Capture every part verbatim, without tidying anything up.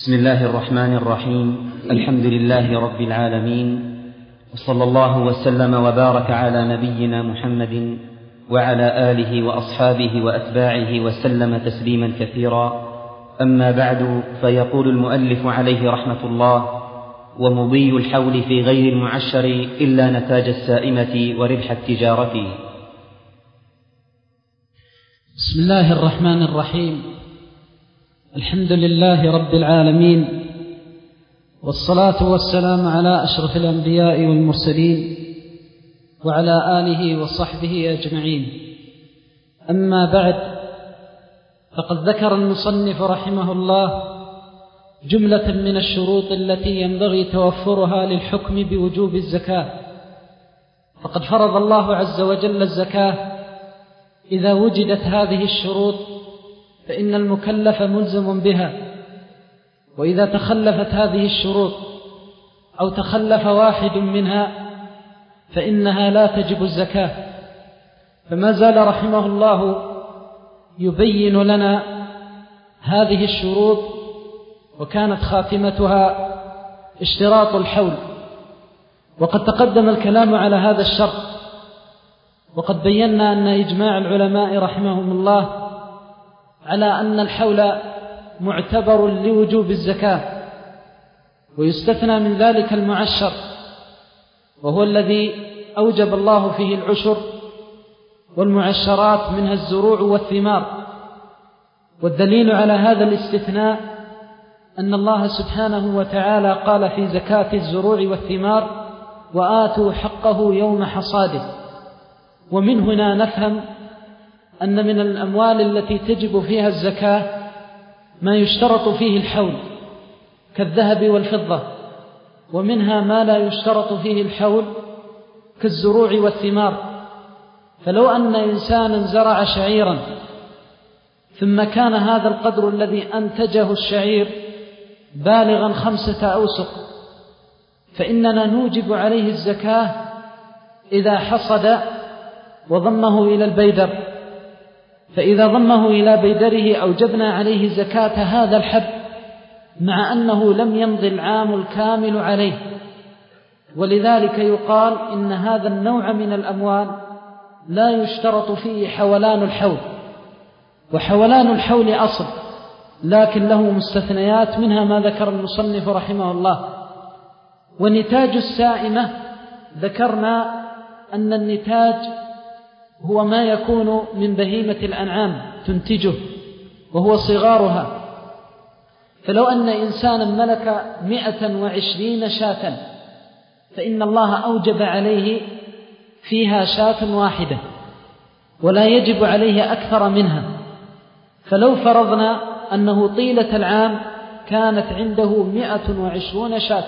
بسم الله الرحمن الرحيم. الحمد لله رب العالمين، وصلى الله وسلم وبارك على نبينا محمد وعلى آله وأصحابه وأتباعه وسلم تسليما كثيرا. أما بعد، فيقول المؤلف عليه رحمة الله: ومضي الحول في غير المعشر إلا نتاج السائمة وربح التجارة. بسم الله الرحمن الرحيم. الحمد لله رب العالمين، والصلاة والسلام على أشرف الأنبياء والمرسلين وعلى آله وصحبه أجمعين. أما بعد، فقد ذكر المصنف رحمه الله جملة من الشروط التي ينبغي توفرها للحكم بوجوب الزكاة. فقد فرض الله عز وجل الزكاة. إذا وجدت هذه الشروط فإن المكلف ملزم بها، وإذا تخلفت هذه الشروط أو تخلف واحد منها فإنها لا تجب الزكاة. فما زال رحمه الله يبين لنا هذه الشروط، وكانت خاتمتها اشتراط الحول. وقد تقدم الكلام على هذا الشرط، وقد بينا أن إجماع العلماء رحمهم الله على أن الحول معتبر لوجوب الزكاة، ويستثنى من ذلك المعشر، وهو الذي أوجب الله فيه العشر، والمعشرات منها الزروع والثمار. والدليل على هذا الاستثناء أن الله سبحانه وتعالى قال في زكاة الزروع والثمار: وآتوا حقه يوم حصاده. ومن هنا نفهم أن من الأموال التي تجب فيها الزكاة ما يشترط فيه الحول كالذهب والفضة، ومنها ما لا يشترط فيه الحول كالزروع والثمار. فلو أن إنسانا زرع شعيرا ثم كان هذا القدر الذي أنتجه الشعير بالغا خمسة أوسق، فإننا نوجب عليه الزكاة إذا حصد وضمه إلى البيدر. فإذا ضمه إلى بيدره أوجبنا عليه زكاة هذا الحب، مع أنه لم يمضي العام الكامل عليه. ولذلك يقال إن هذا النوع من الأموال لا يشترط فيه حولان الحول. وحولان الحول أصل، لكن له مستثنيات، منها ما ذكر المصنف رحمه الله. ونتاج السائمة ذكرنا أن النتاج هو ما يكون من بهيمة الأنعام تنتجه، وهو صغارها. فلو أن إنسانا ملك مئة وعشرين شاة فإن الله أوجب عليه فيها شاة واحدة، ولا يجب عليه أكثر منها. فلو فرضنا أنه طيلة العام كانت عنده مئة وعشرون شاة،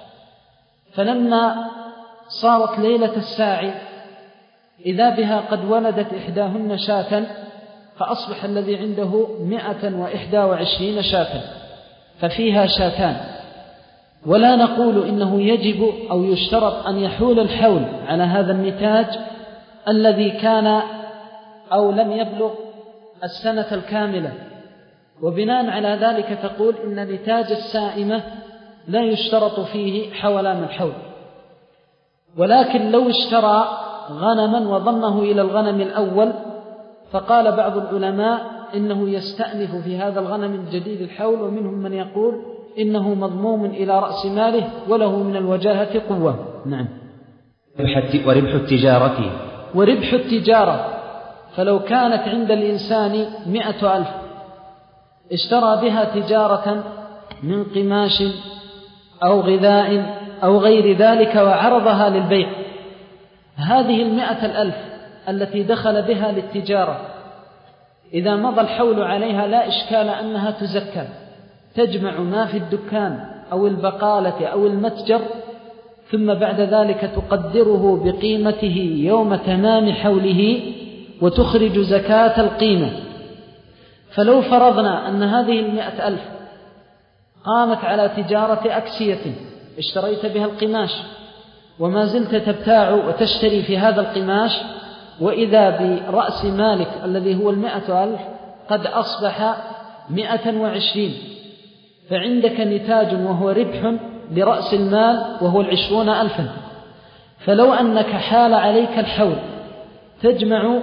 فلما صارت ليلة الساعي إذا بها قد ولدت إحداهن شاة، فأصبح الذي عنده مئة وإحدى وعشرين شاة، ففيها شاتان. ولا نقول إنه يجب أو يشترط أن يحول الحول على هذا النتاج الذي كان أو لم يبلغ السنة الكاملة. وبناء على ذلك تقول إن نتاج السائمة لا يشترط فيه حولان الحول. ولكن لو اشترى غنما وضمه إلى الغنم الأول، فقال بعض العلماء إنه يستأنف في هذا الغنم الجديد الحول، ومنهم من يقول إنه مضموم إلى رأس ماله وله من الوجاهة قوة. نعم. وربح التجارة وربح التجارة فلو كانت عند الإنسان مئة ألف اشترى بها تجارة من قماش أو غذاء أو غير ذلك وعرضها للبيع، هذه المئة الألف التي دخل بها للتجارة إذا مضى الحول عليها لا إشكال أنها تزكى، تجمع ما في الدكان أو البقالة أو المتجر، ثم بعد ذلك تقدره بقيمته يوم تمام حوله وتخرج زكاة القيمة. فلو فرضنا أن هذه المئة ألف قامت على تجارة أكسية اشتريت بها القماش وما زلت تبتاع وتشتري في هذا القماش، وإذا برأس مالك الذي هو المئة ألف قد أصبح مئة وعشرين، فعندك نتاج وهو ربح برأس المال وهو العشرون ألفا، فلو أنك حال عليك الحول تجمع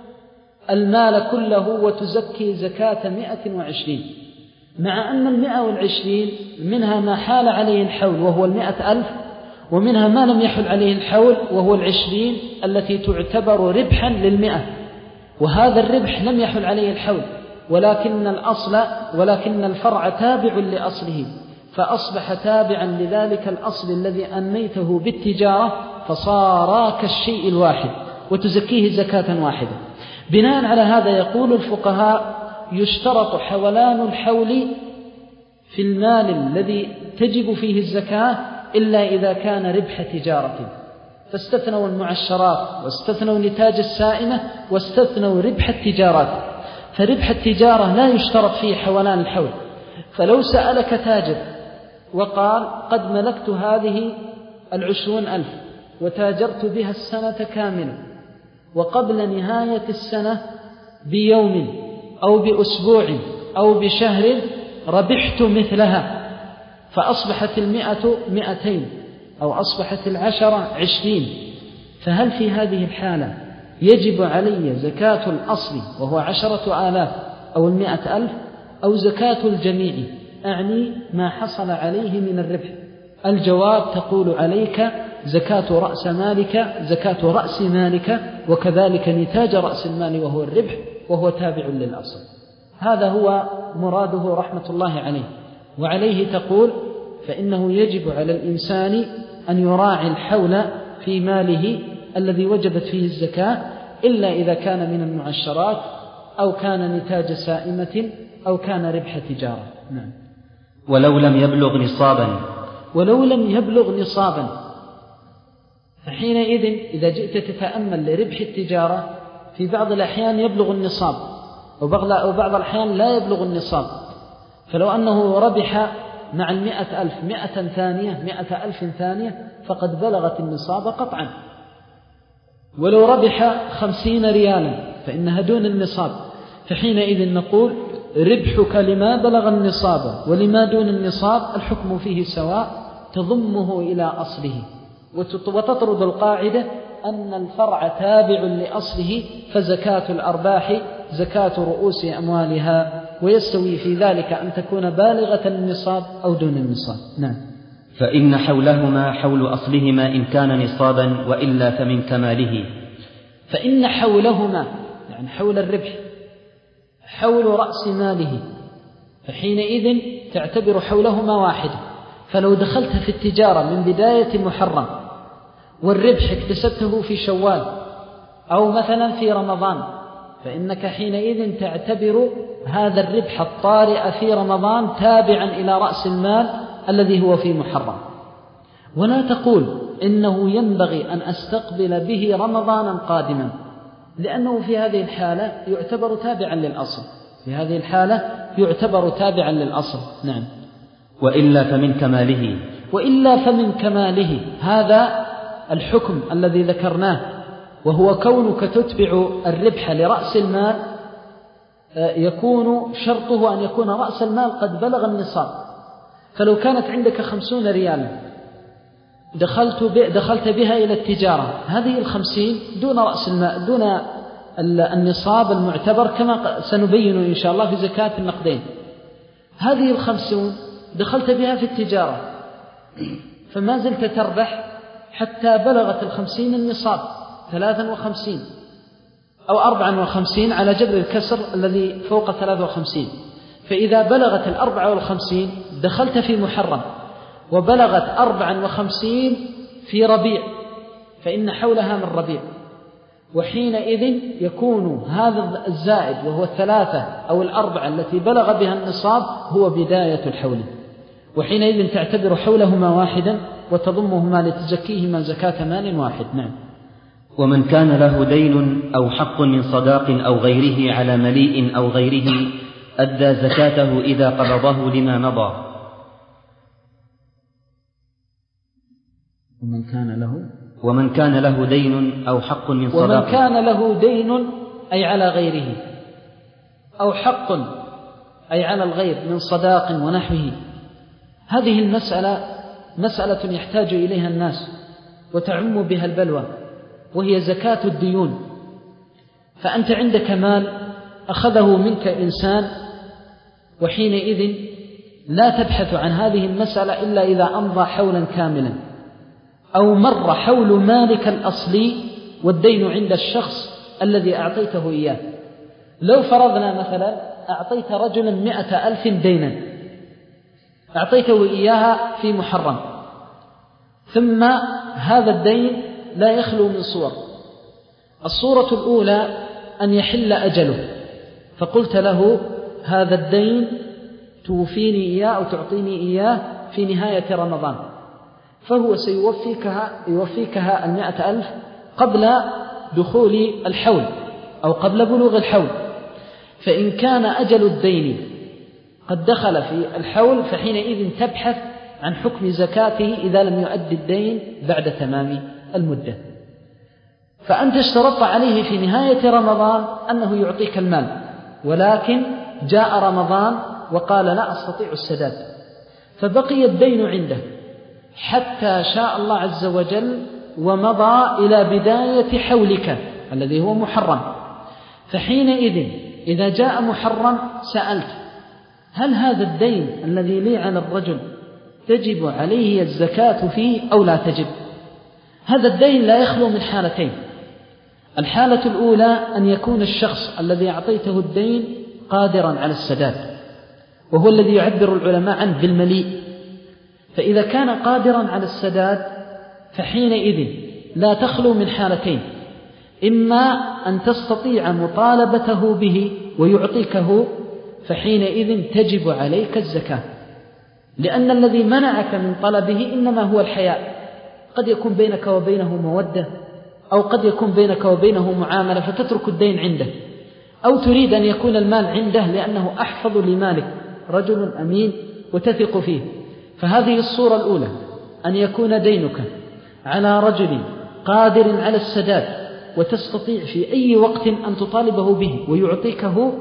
المال كله وتزكي زكاة مئة وعشرين، مع أن المئة والعشرين منها ما حال عليه الحول وهو المئة ألف، ومنها ما لم يحل عليه الحول وهو العشرين التي تعتبر ربحا للمئة، وهذا الربح لم يحل عليه الحول، ولكن الأصل ولكن الفرع تابع لأصله، فأصبح تابعا لذلك الأصل الذي أنيته بالتجارة، فصار كالشيء الواحد وتزكيه زكاة واحدة. بناء على هذا يقول الفقهاء يشترط حولان الحول في المال الذي تجب فيه الزكاة إلا إذا كان ربح تجارة، فاستثنوا المعشرات واستثنوا نتاج السائمة واستثنوا ربح التجارات. فربح التجارة لا يشترط فيه حولان الحول، فلو سألك تاجر وقال قد ملكت هذه العشرون ألف وتاجرت بها السنة كاملة، وقبل نهاية السنة بيوم أو بأسبوع أو بشهر ربحت مثلها، فأصبحت المئة مئتين أو أصبحت العشرة عشرين، فهل في هذه الحالة يجب علي زكاة الأصل وهو عشرة آلاف أو المئة ألف، أو زكاة الجميع أعني ما حصل عليه من الربح؟ الجواب تقول عليك زكاة رأس مالك، زكاة رأس مالك، وكذلك نتاج رأس المال وهو الربح، وهو تابع للأصل. هذا هو مراده رحمة الله عليه. وعليه تقول فإنه يجب على الإنسان أن يراعي الحول في ماله الذي وجبت فيه الزكاة، إلا إذا كان من المعشرات أو كان نتاج سائمة أو كان ربح تجارة. نعم. ولو لم يبلغ نصابا ولو لم يبلغ نصابا فحينئذ إذا جئت تتأمل لربح التجارة في بعض الأحيان يبلغ النصاب، وبعض بعض الأحيان لا يبلغ النصاب، فلو أنه ربح مع المئة ألف مئة ثانية مئة ألف ثانية فقد بلغت النصاب قطعا. ولو ربح خمسين ريالا فإنها دون النصاب، فحينئذ نقول ربحك لما بلغ النصاب ولما دون النصاب الحكم فيه سواء، تضمه إلى أصله، وتطرد القاعدة أن الفرع تابع لأصله، فزكاة الأرباح زكاة رؤوس أموالها، ويستوي في ذلك أن تكون بالغة النصاب أو دون النصاب. نعم. فإن حولهما حول أصلهما إن كان نصابا، وإلا فمن كماله. فإن حولهما يعني حول الربح حول رأس ماله، فحينئذ تعتبر حولهما واحدة. فلو دخلت في التجارة من بداية محرم والربح اكتسبته في شوال أو مثلا في رمضان، فإنك حينئذ تعتبر هذا الربح الطارئ في رمضان تابعا إلى رأس المال الذي هو في محرم، ولا تقول إنه ينبغي أن أستقبل به رمضانا قادما، لأنه في هذه الحالة يعتبر تابعا للأصل في هذه الحالة يعتبر تابعا للأصل. نعم. وإلا فمن كماله وإلا فمن كماله هذا الحكم الذي ذكرناه، وهو كونك تتبع الربح لرأس المال يكون شرطه أن يكون رأس المال قد بلغ النصاب. فلو كانت عندك خمسون ريالا دخلت, دخلت بها إلى التجارة، هذه الخمسين دون رأس المال دون النصاب المعتبر كما سنبين إن شاء الله في زكاة النقدين. هذه الخمسون دخلت بها في التجارة فما زلت تربح حتى بلغت الخمسين النصاب ثلاثا وخمسين أو أربعا وخمسين على جبر الكسر الذي فوق ثلاثة وخمسين. فإذا بلغت الأربعة والخمسين دخلت في محرم وبلغت أربعا وخمسين في ربيع، فإن حولها من ربيع، وحينئذ يكون هذا الزائد وهو الثلاثة أو الأربعة التي بلغ بها النصاب هو بداية الحول، وحينئذ تعتبر حولهما واحدا وتضمهما لتزكيهما زكاة مال واحد. نعم. ومن كان له دين أو حق من صداق أو غيره على مليء أو غيره أدى زكاته إذا قبضه لما مضى. ومن كان له ومن كان له دين أو حق من صداق ومن كان له دين أي على غيره، أو حق أي على الغير من صداق ونحوه، هذه المسألة مسألة يحتاج إليها الناس وتعم بها البلوى، وهي زكاة الديون. فأنت عندك مال أخذه منك إنسان، وحينئذ لا تبحث عن هذه المسألة إلا إذا أمضى حولا كاملا أو مر حول مالك الأصلي والدين عند الشخص الذي أعطيته إياه. لو فرضنا مثلا أعطيت رجلا مئة ألف دينا، أعطيته إياها في محرم، ثم هذا الدين لا يخلو من صور. الصورة الأولى أن يحل أجله، فقلت له هذا الدين توفيني إياه أو تعطيني إياه في نهاية رمضان، فهو سيوفيكها يوفيكها المئة ألف قبل دخول الحول أو قبل بلوغ الحول. فإن كان أجل الدين قد دخل في الحول فحينئذ تبحث عن حكم زكاته إذا لم يؤدي الدين بعد تمام المدة. فأنت اشترطت عليه في نهاية رمضان أنه يعطيك المال، ولكن جاء رمضان وقال لا أستطيع السداد، فبقي الدين عنده حتى شاء الله عز وجل ومضى إلى بداية حولك الذي هو محرم. فحينئذ إذا جاء محرم سألت هل هذا الدين الذي لي على الرجل تجب عليه الزكاة فيه أو لا تجب؟ هذا الدين لا يخلو من حالتين. الحالة الأولى أن يكون الشخص الذي أعطيته الدين قادرا على السداد، وهو الذي يعبر العلماء عنه بالمليء. فإذا كان قادرا على السداد فحينئذ لا تخلو من حالتين: إما أن تستطيع مطالبته به ويعطيكه، فحينئذ تجب عليك الزكاة، لأن الذي منعك من طلبه إنما هو الحياء. قد يكون بينك وبينه مودة، أو قد يكون بينك وبينه معاملة فتترك الدين عنده، أو تريد أن يكون المال عنده لأنه أحفظ لمالك، رجل أمين وتثق فيه. فهذه الصورة الأولى، أن يكون دينك على رجل قادر على السداد وتستطيع في أي وقت أن تطالبه به ويعطيكه،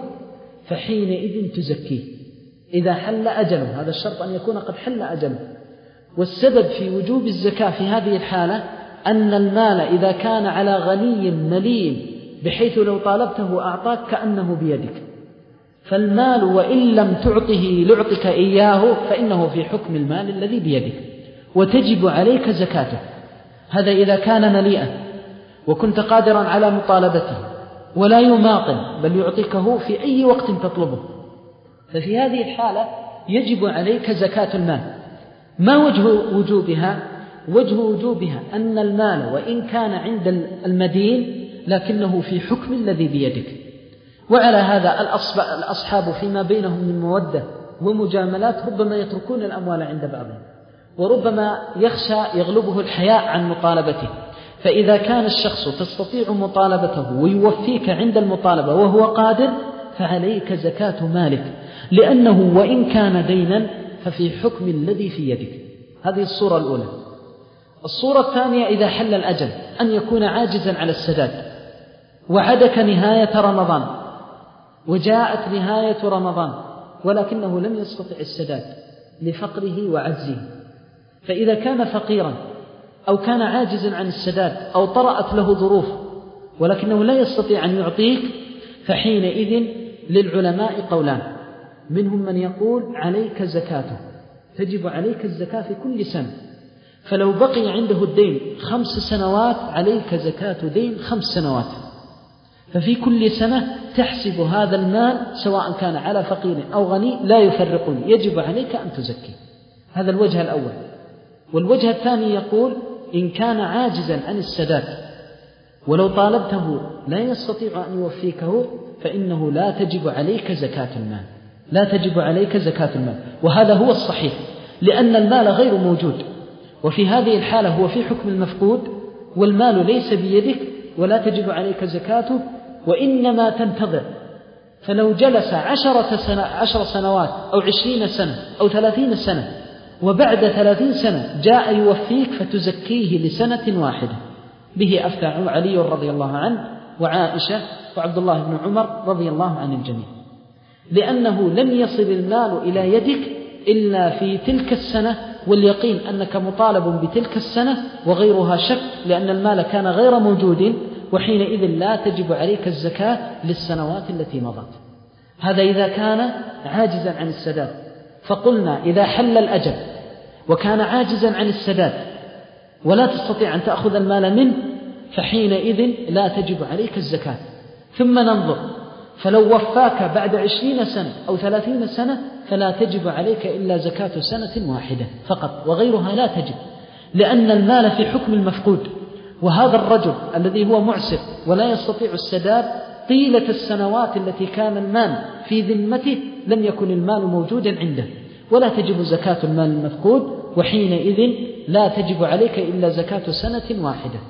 فحينئذ تزكيه إذا حل أجله. هذا الشرط أن يكون قد حل أجله. والسبب في وجوب الزكاة في هذه الحالة أن المال إذا كان على غني مليم بحيث لو طالبته أعطاك كأنه بيدك، فالمال وإن لم تعطه لعطك إياه فإنه في حكم المال الذي بيدك وتجب عليك زكاته. هذا إذا كان مليئا وكنت قادرا على مطالبته ولا يماطل بل يعطيكه في أي وقت تطلبه، ففي هذه الحالة يجب عليك زكاة المال. ما وجه وجوبها؟ وجه وجوبها أن المال وإن كان عند المدين لكنه في حكم الذي بيدك. وعلى هذا الأصحاب فيما بينهم من مودة ومجاملات ربما يتركون الأموال عند بعضهم، وربما يخشى يغلبه الحياء عن مطالبته. فإذا كان الشخص تستطيع مطالبته ويوفيك عند المطالبة وهو قادر فعليك زكاة مالك، لأنه وإن كان دينا ففي حكم الذي في يدك. هذه الصورة الأولى. الصورة الثانية إذا حل الأجل، أن يكون عاجزا على السداد وعدك نهاية رمضان، وجاءت نهاية رمضان ولكنه لم يستطع السداد لفقره وعجزه. فإذا كان فقيرا أو كان عاجزا عن السداد أو طرأت له ظروف ولكنه لا يستطيع أن يعطيك، فحينئذ للعلماء قولان: منهم من يقول عليك زكاته، تجب عليك الزكاة في كل سنة، فلو بقي عنده الدين خمس سنوات عليك زكاة دين خمس سنوات، ففي كل سنة تحسب هذا المال سواء كان على فقير أو غني لا يفرقون، يجب عليك أن تزكي. هذا الوجه الأول. والوجه الثاني يقول: إن كان عاجزا عن السداد ولو طالبته لا يستطيع أن يوفيكه فإنه لا تجب عليك زكاة المال، لا تجب عليك زكاة المال. وهذا هو الصحيح، لأن المال غير موجود، وفي هذه الحالة هو في حكم المفقود، والمال ليس بيدك ولا تجب عليك زكاته، وإنما تنتظر. فلو جلس عشرة سنة عشر سنوات أو عشرين سنة أو ثلاثين سنة وبعد ثلاثين سنة جاء يوفيك فتزكيه لسنة واحدة. به أفتى علي رضي الله عنه وعائشة وعبد الله بن عمر رضي الله عن الجميع، لأنه لم يصل المال إلى يدك إلا في تلك السنة، واليقين أنك مطالب بتلك السنة وغيرها شك، لأن المال كان غير موجود، وحينئذ لا تجب عليك الزكاة للسنوات التي مضت. هذا إذا كان عاجزا عن السداد. فقلنا إذا حل الأجل وكان عاجزا عن السداد ولا تستطيع أن تأخذ المال منه، فحينئذ لا تجب عليك الزكاة. ثم ننظر، فلو وفاك بعد عشرين سنة أو ثلاثين سنة فلا تجب عليك إلا زكاة سنة واحدة فقط، وغيرها لا تجب، لأن المال في حكم المفقود. وهذا الرجل الذي هو معسر ولا يستطيع السداد طيلة السنوات التي كان المال في ذمته لم يكن المال موجودا عنده، ولا تجب زكاة المال المفقود، وحينئذ لا تجب عليك إلا زكاة سنة واحدة.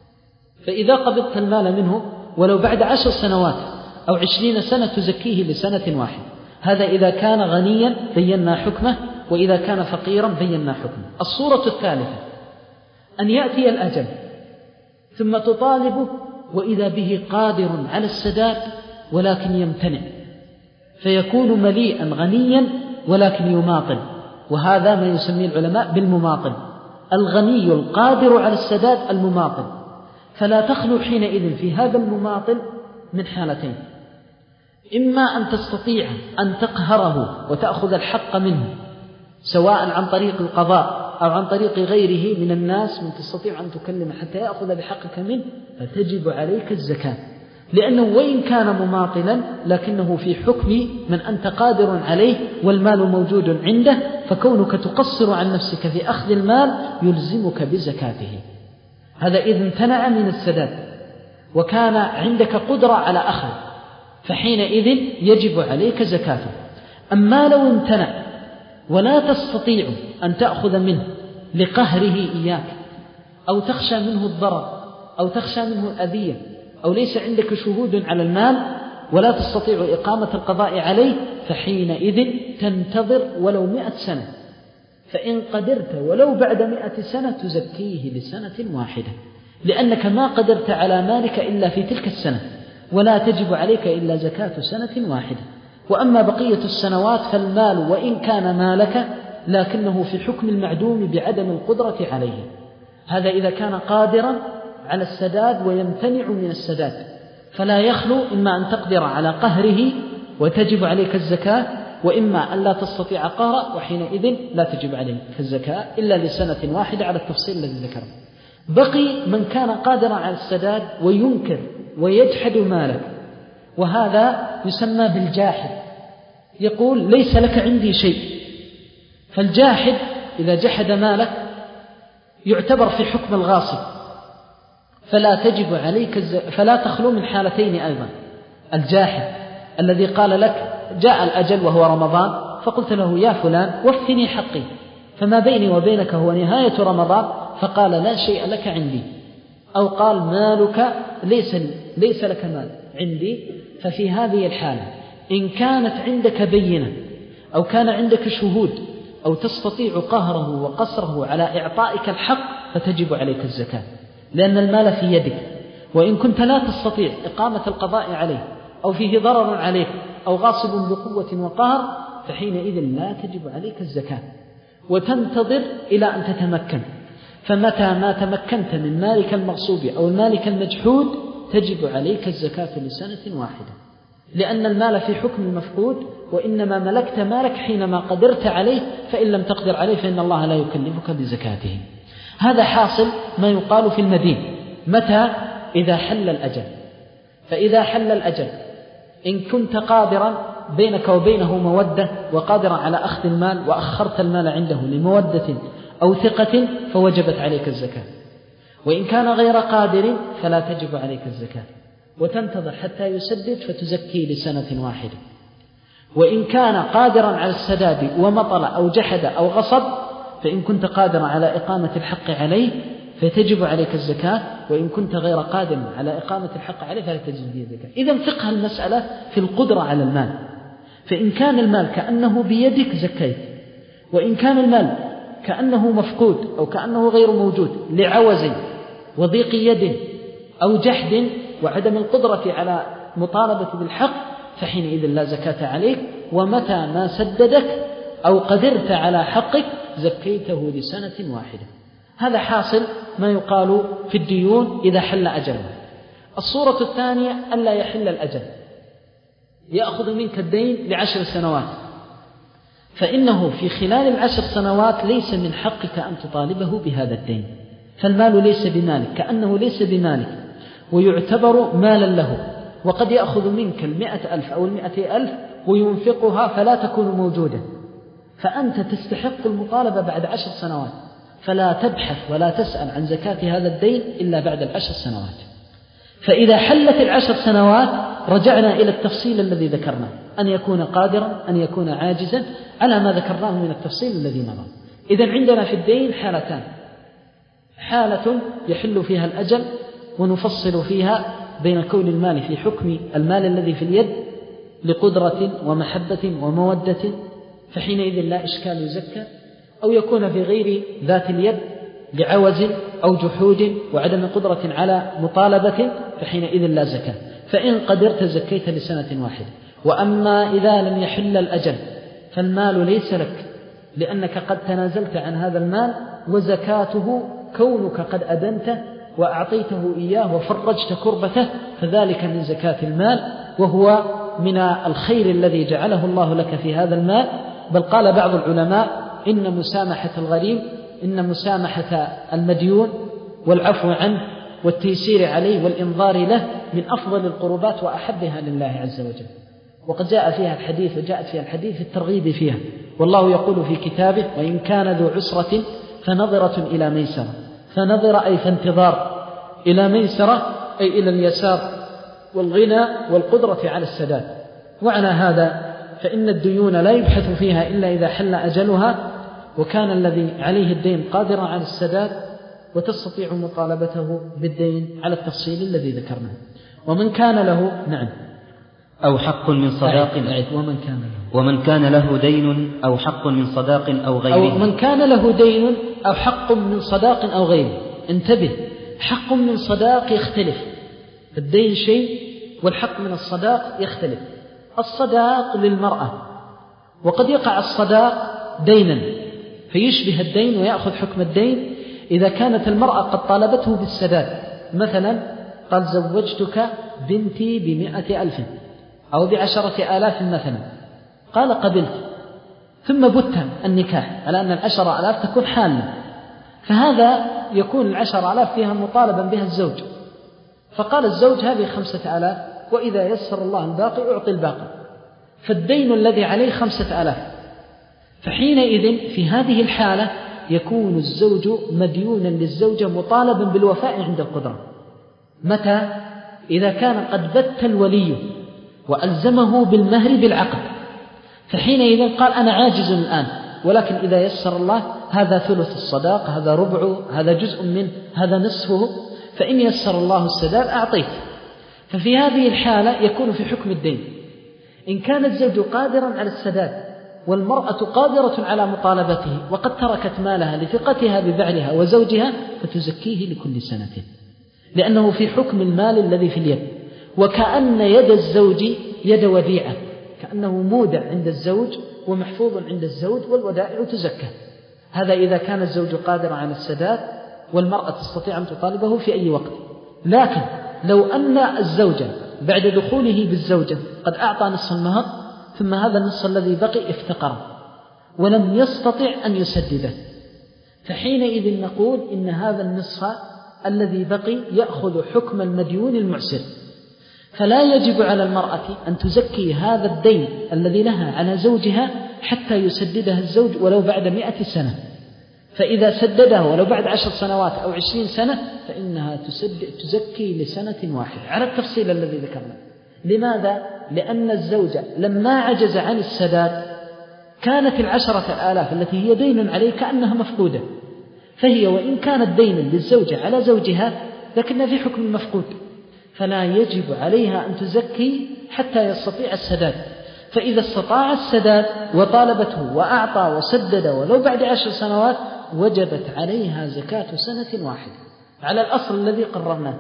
فإذا قبضت المال منه ولو بعد عشر سنوات أو عشرين سنة تزكيه لسنة واحدة. هذا إذا كان غنيا بينا حكمه، وإذا كان فقيرا بينا حكمه. الصورة الثالثة أن يأتي الأجل ثم تطالبه وإذا به قادر على السداد ولكن يمتنع، فيكون مليئا غنيا ولكن يماطل، وهذا ما يسميه العلماء بالمماطل. الغني القادر على السداد المماطل، فلا تخلو حينئذ في هذا المماطل من حالتين: إما أن تستطيع أن تقهره وتأخذ الحق منه سواء عن طريق القضاء أو عن طريق غيره من الناس من تستطيع أن تكلم حتى يأخذ بحقك منه، فتجب عليك الزكاة، لأنه وإن كان مماطلا لكنه في حكم من أنت قادر عليه والمال موجود عنده، فكونك تقصر عن نفسك في أخذ المال يلزمك بزكاته. هذا إذ امتنع من السداد وكان عندك قدرة على أخذ، فحينئذ يجب عليك زكاته. أما لو امتنع ولا تستطيع أن تأخذ منه لقهره إياك، أو تخشى منه الضرر، أو تخشى منه الأذية، أو ليس عندك شهود على المال ولا تستطيع إقامة القضاء عليه، فحينئذ تنتظر ولو مئة سنة، فإن قدرت ولو بعد مئة سنة تزكيه لسنة واحدة، لأنك ما قدرت على مالك إلا في تلك السنة، ولا تجب عليك إلا زكاة سنة واحدة. وأما بقية السنوات فالمال وإن كان مالك لكنه في حكم المعدوم بعدم القدرة عليه. هذا إذا كان قادرا على السداد ويمتنع من السداد، فلا يخلو إما أن تقدر على قهره وتجب عليك الزكاة، وإما أن لا تستطيع قهره وحينئذ لا تجب عليك الزكاة إلا لسنة واحدة على التفصيل الذي ذكره. بقي من كان قادرا على السداد وينكر ويجحد مالك، وهذا يسمى بالجاحد، يقول ليس لك عندي شيء. فالجاحد إذا جحد مالك يعتبر في حكم الغاصب، فلا تجب عليك الز... فلا تخلو من حالتين أيضا: الجاحد الذي قال لك جاء الأجل وهو رمضان فقلت له يا فلان وفني حقي، فما بيني وبينك هو نهاية رمضان، فقال لا شيء لك عندي، أو قال مالك ليس, ليس لك مال عندي. ففي هذه الحالة إن كانت عندك بينة أو كان عندك شهود أو تستطيع قهره وقصره على إعطائك الحق فتجب عليك الزكاة، لأن المال في يدك. وإن كنت لا تستطيع إقامة القضاء عليه أو فيه ضرر عليك أو غاصب بقوة وقهر فحينئذ لا تجب عليك الزكاة، وتنتظر إلى أن تتمكن. فمتى ما تمكنت من مالك المغصوب أو المالك المجحود تجب عليك الزكاة لسنة واحدة، لأن المال في حكم المفقود، وإنما ملكت مالك حينما قدرت عليه، فإن لم تقدر عليه فإن الله لا يكلفك بزكاته. هذا حاصل ما يقال في المدين متى إذا حل الأجل. فإذا حل الأجل إن كنت قادرا بينك وبينه مودة وقادرا على أخذ المال وأخرت المال عنده لمودة أو ثقة فوجبت عليك الزكاة، وإن كان غير قادر فلا تجب عليك الزكاة، وتنتظر حتى يسدد فتزكي لسنة واحدة. وإن كان قادرا على السداد ومطل أو جحد أو غصب فإن كنت قادرا على إقامة الحق عليه فتجب عليك الزكاة، وإن كنت غير قادر على إقامة الحق عليه فلا تجب فيه الزكاة. إذن فقه المسألة في القدرة على المال، فإن كان المال كأنه بيدك زكيت، وإن كان المال كأنه مفقود أو كأنه غير موجود لعوز وضيق يد أو جحد وعدم القدرة على مطالبة بالحق فحينئذ لا زكاة عليك. ومتى ما سددك أو قدرت على حقك زكيته لسنة واحدة. هذا حاصل ما يقال في الديون إذا حل أجله. الصورة الثانية ألا يحل الأجل، يأخذ منك الدين لعشر سنوات، فإنه في خلال العشر سنوات ليس من حقك أن تطالبه بهذا الدين، فالمال ليس بمالك، كأنه ليس بمالك ويعتبر مالا له، وقد يأخذ منك المئة ألف أو المئتي ألف وينفقها فلا تكون موجودة، فأنت تستحق المطالبة بعد عشر سنوات، فلا تبحث ولا تسأل عن زكاة هذا الدين إلا بعد العشر سنوات. فإذا حلت العشر سنوات رجعنا إلى التفصيل الذي ذكرنا، أن يكون قادرا أن يكون عاجزا على ما ذكرناه من التفصيل الذي مضى. إذن عندنا في الدين حالتان: حالة يحل فيها الأجل ونفصل فيها بين كون المال في حكم المال الذي في اليد لقدرة ومحبة ومودة فحينئذ لا إشكال يزكى، أو يكون في غير ذات اليد لعوز أو جحود وعدم قدرة على مطالبة فحينئذ لا زكاة. فإن قدرت زكيت لسنة واحدة. وأما إذا لم يحل الأجل فالمال ليس لك، لأنك قد تنازلت عن هذا المال، وزكاته كونك قد أدنته وأعطيته إياه وفرجت كربته، فذلك من زكاة المال، وهو من الخير الذي جعله الله لك في هذا المال. بل قال بعض العلماء إن مسامحة الغريم، إن مسامحة المديون والعفو عنه والتيسير عليه والإنظار له من أفضل القربات وأحبها لله عز وجل. وقد جاء فيها الحديث وجاءت فيها الحديث الترغيب فيها، والله يقول في كتابه: وإن كان ذو عسرة فنظرة إلى ميسرة. فنظر أي فانتظار، إلى ميسرة أي إلى اليسار والغنى والقدرة على السداد. وعلى هذا فإن الديون لا يبحث فيها إلا إذا حل أجلها وكان الذي عليه الدين قادرا على السداد وتستطيع مطالبته بالدين على التفصيل الذي ذكرناه. ومن كان له نعم أو حق من صداق ومن كان له ومن كان له دين أو حق من صداق أو غيره أو من كان له دين أو حق من صداق أو غيره. انتبه، حق من صداق يختلف، الدين شيء والحق من الصداق يختلف. الصداق للمرأة، وقد يقع الصداق دينا فيشبه الدين ويأخذ حكم الدين إذا كانت المرأة قد طالبته بالسداد. مثلا قال: زوجتك بنتي بمئة ألف أو بعشرة آلاف مثلا، قال: قبلت، ثم بت النكاح على أن العشرة آلاف تكون حالة، فهذا يكون العشرة آلاف فيها مطالبا بها الزوج، فقال الزوج: هذه خمسة آلاف، وإذا يسر الله الباقي أعطي الباقي، فالدين الذي عليه خمسة آلاف. فحينئذ في هذه الحالة يكون الزوج مديونا للزوجة مطالبا بالوفاء عند القدرة. متى؟ إذا كان قد بت الولي وألزمه بالمهر بالعقد، فحينئذ قال: أنا عاجز الآن، ولكن إذا يسر الله هذا ثلث الصداق، هذا ربعه، هذا جزء منه، هذا نصفه، فإن يسر الله السداد أعطيت. ففي هذه الحالة يكون في حكم الدين. إن كان الزوج قادرا على السداد والمرأة قادرة على مطالبته وقد تركت مالها لثقتها ببعلها وزوجها فتزكيه لكل سنة، لأنه في حكم المال الذي في اليد، وكأن يد الزوج يد وديعة، كأنه مودع عند الزوج ومحفوظ عند الزوج، والودائع تزكى. هذا إذا كان الزوج قادر على السداد والمرأة تستطيع أن تطالبه في أي وقت. لكن لو أن الزوج بعد دخوله بالزوجة قد أعطى نصف المهر، ثم هذا النصف الذي بقي افتقر ولم يستطع أن يسدده، فحينئذ نقول إن هذا النصف الذي بقي يأخذ حكم المديون المعسر، فلا يجب على المرأة أن تزكي هذا الدين الذي لها على زوجها حتى يسددها الزوج ولو بعد مئة سنة. فإذا سدده ولو بعد عشر سنوات أو عشرين سنة فإنها تزكي لسنة واحدة على التفصيل الذي ذكرنا. لماذا؟ لأن الزوجة لما عجز عن السداد كانت العشرة آلاف التي هي دين عليه كأنها مفقودة، فهي وإن كانت دينا للزوجة على زوجها لكنها في حكم المفقود، فلا يجب عليها أن تزكي حتى يستطيع السداد. فإذا استطاع السداد وطالبته وأعطى وسدد ولو بعد عشر سنوات وجبت عليها زكاة سنة واحدة على الأصل الذي قررناه.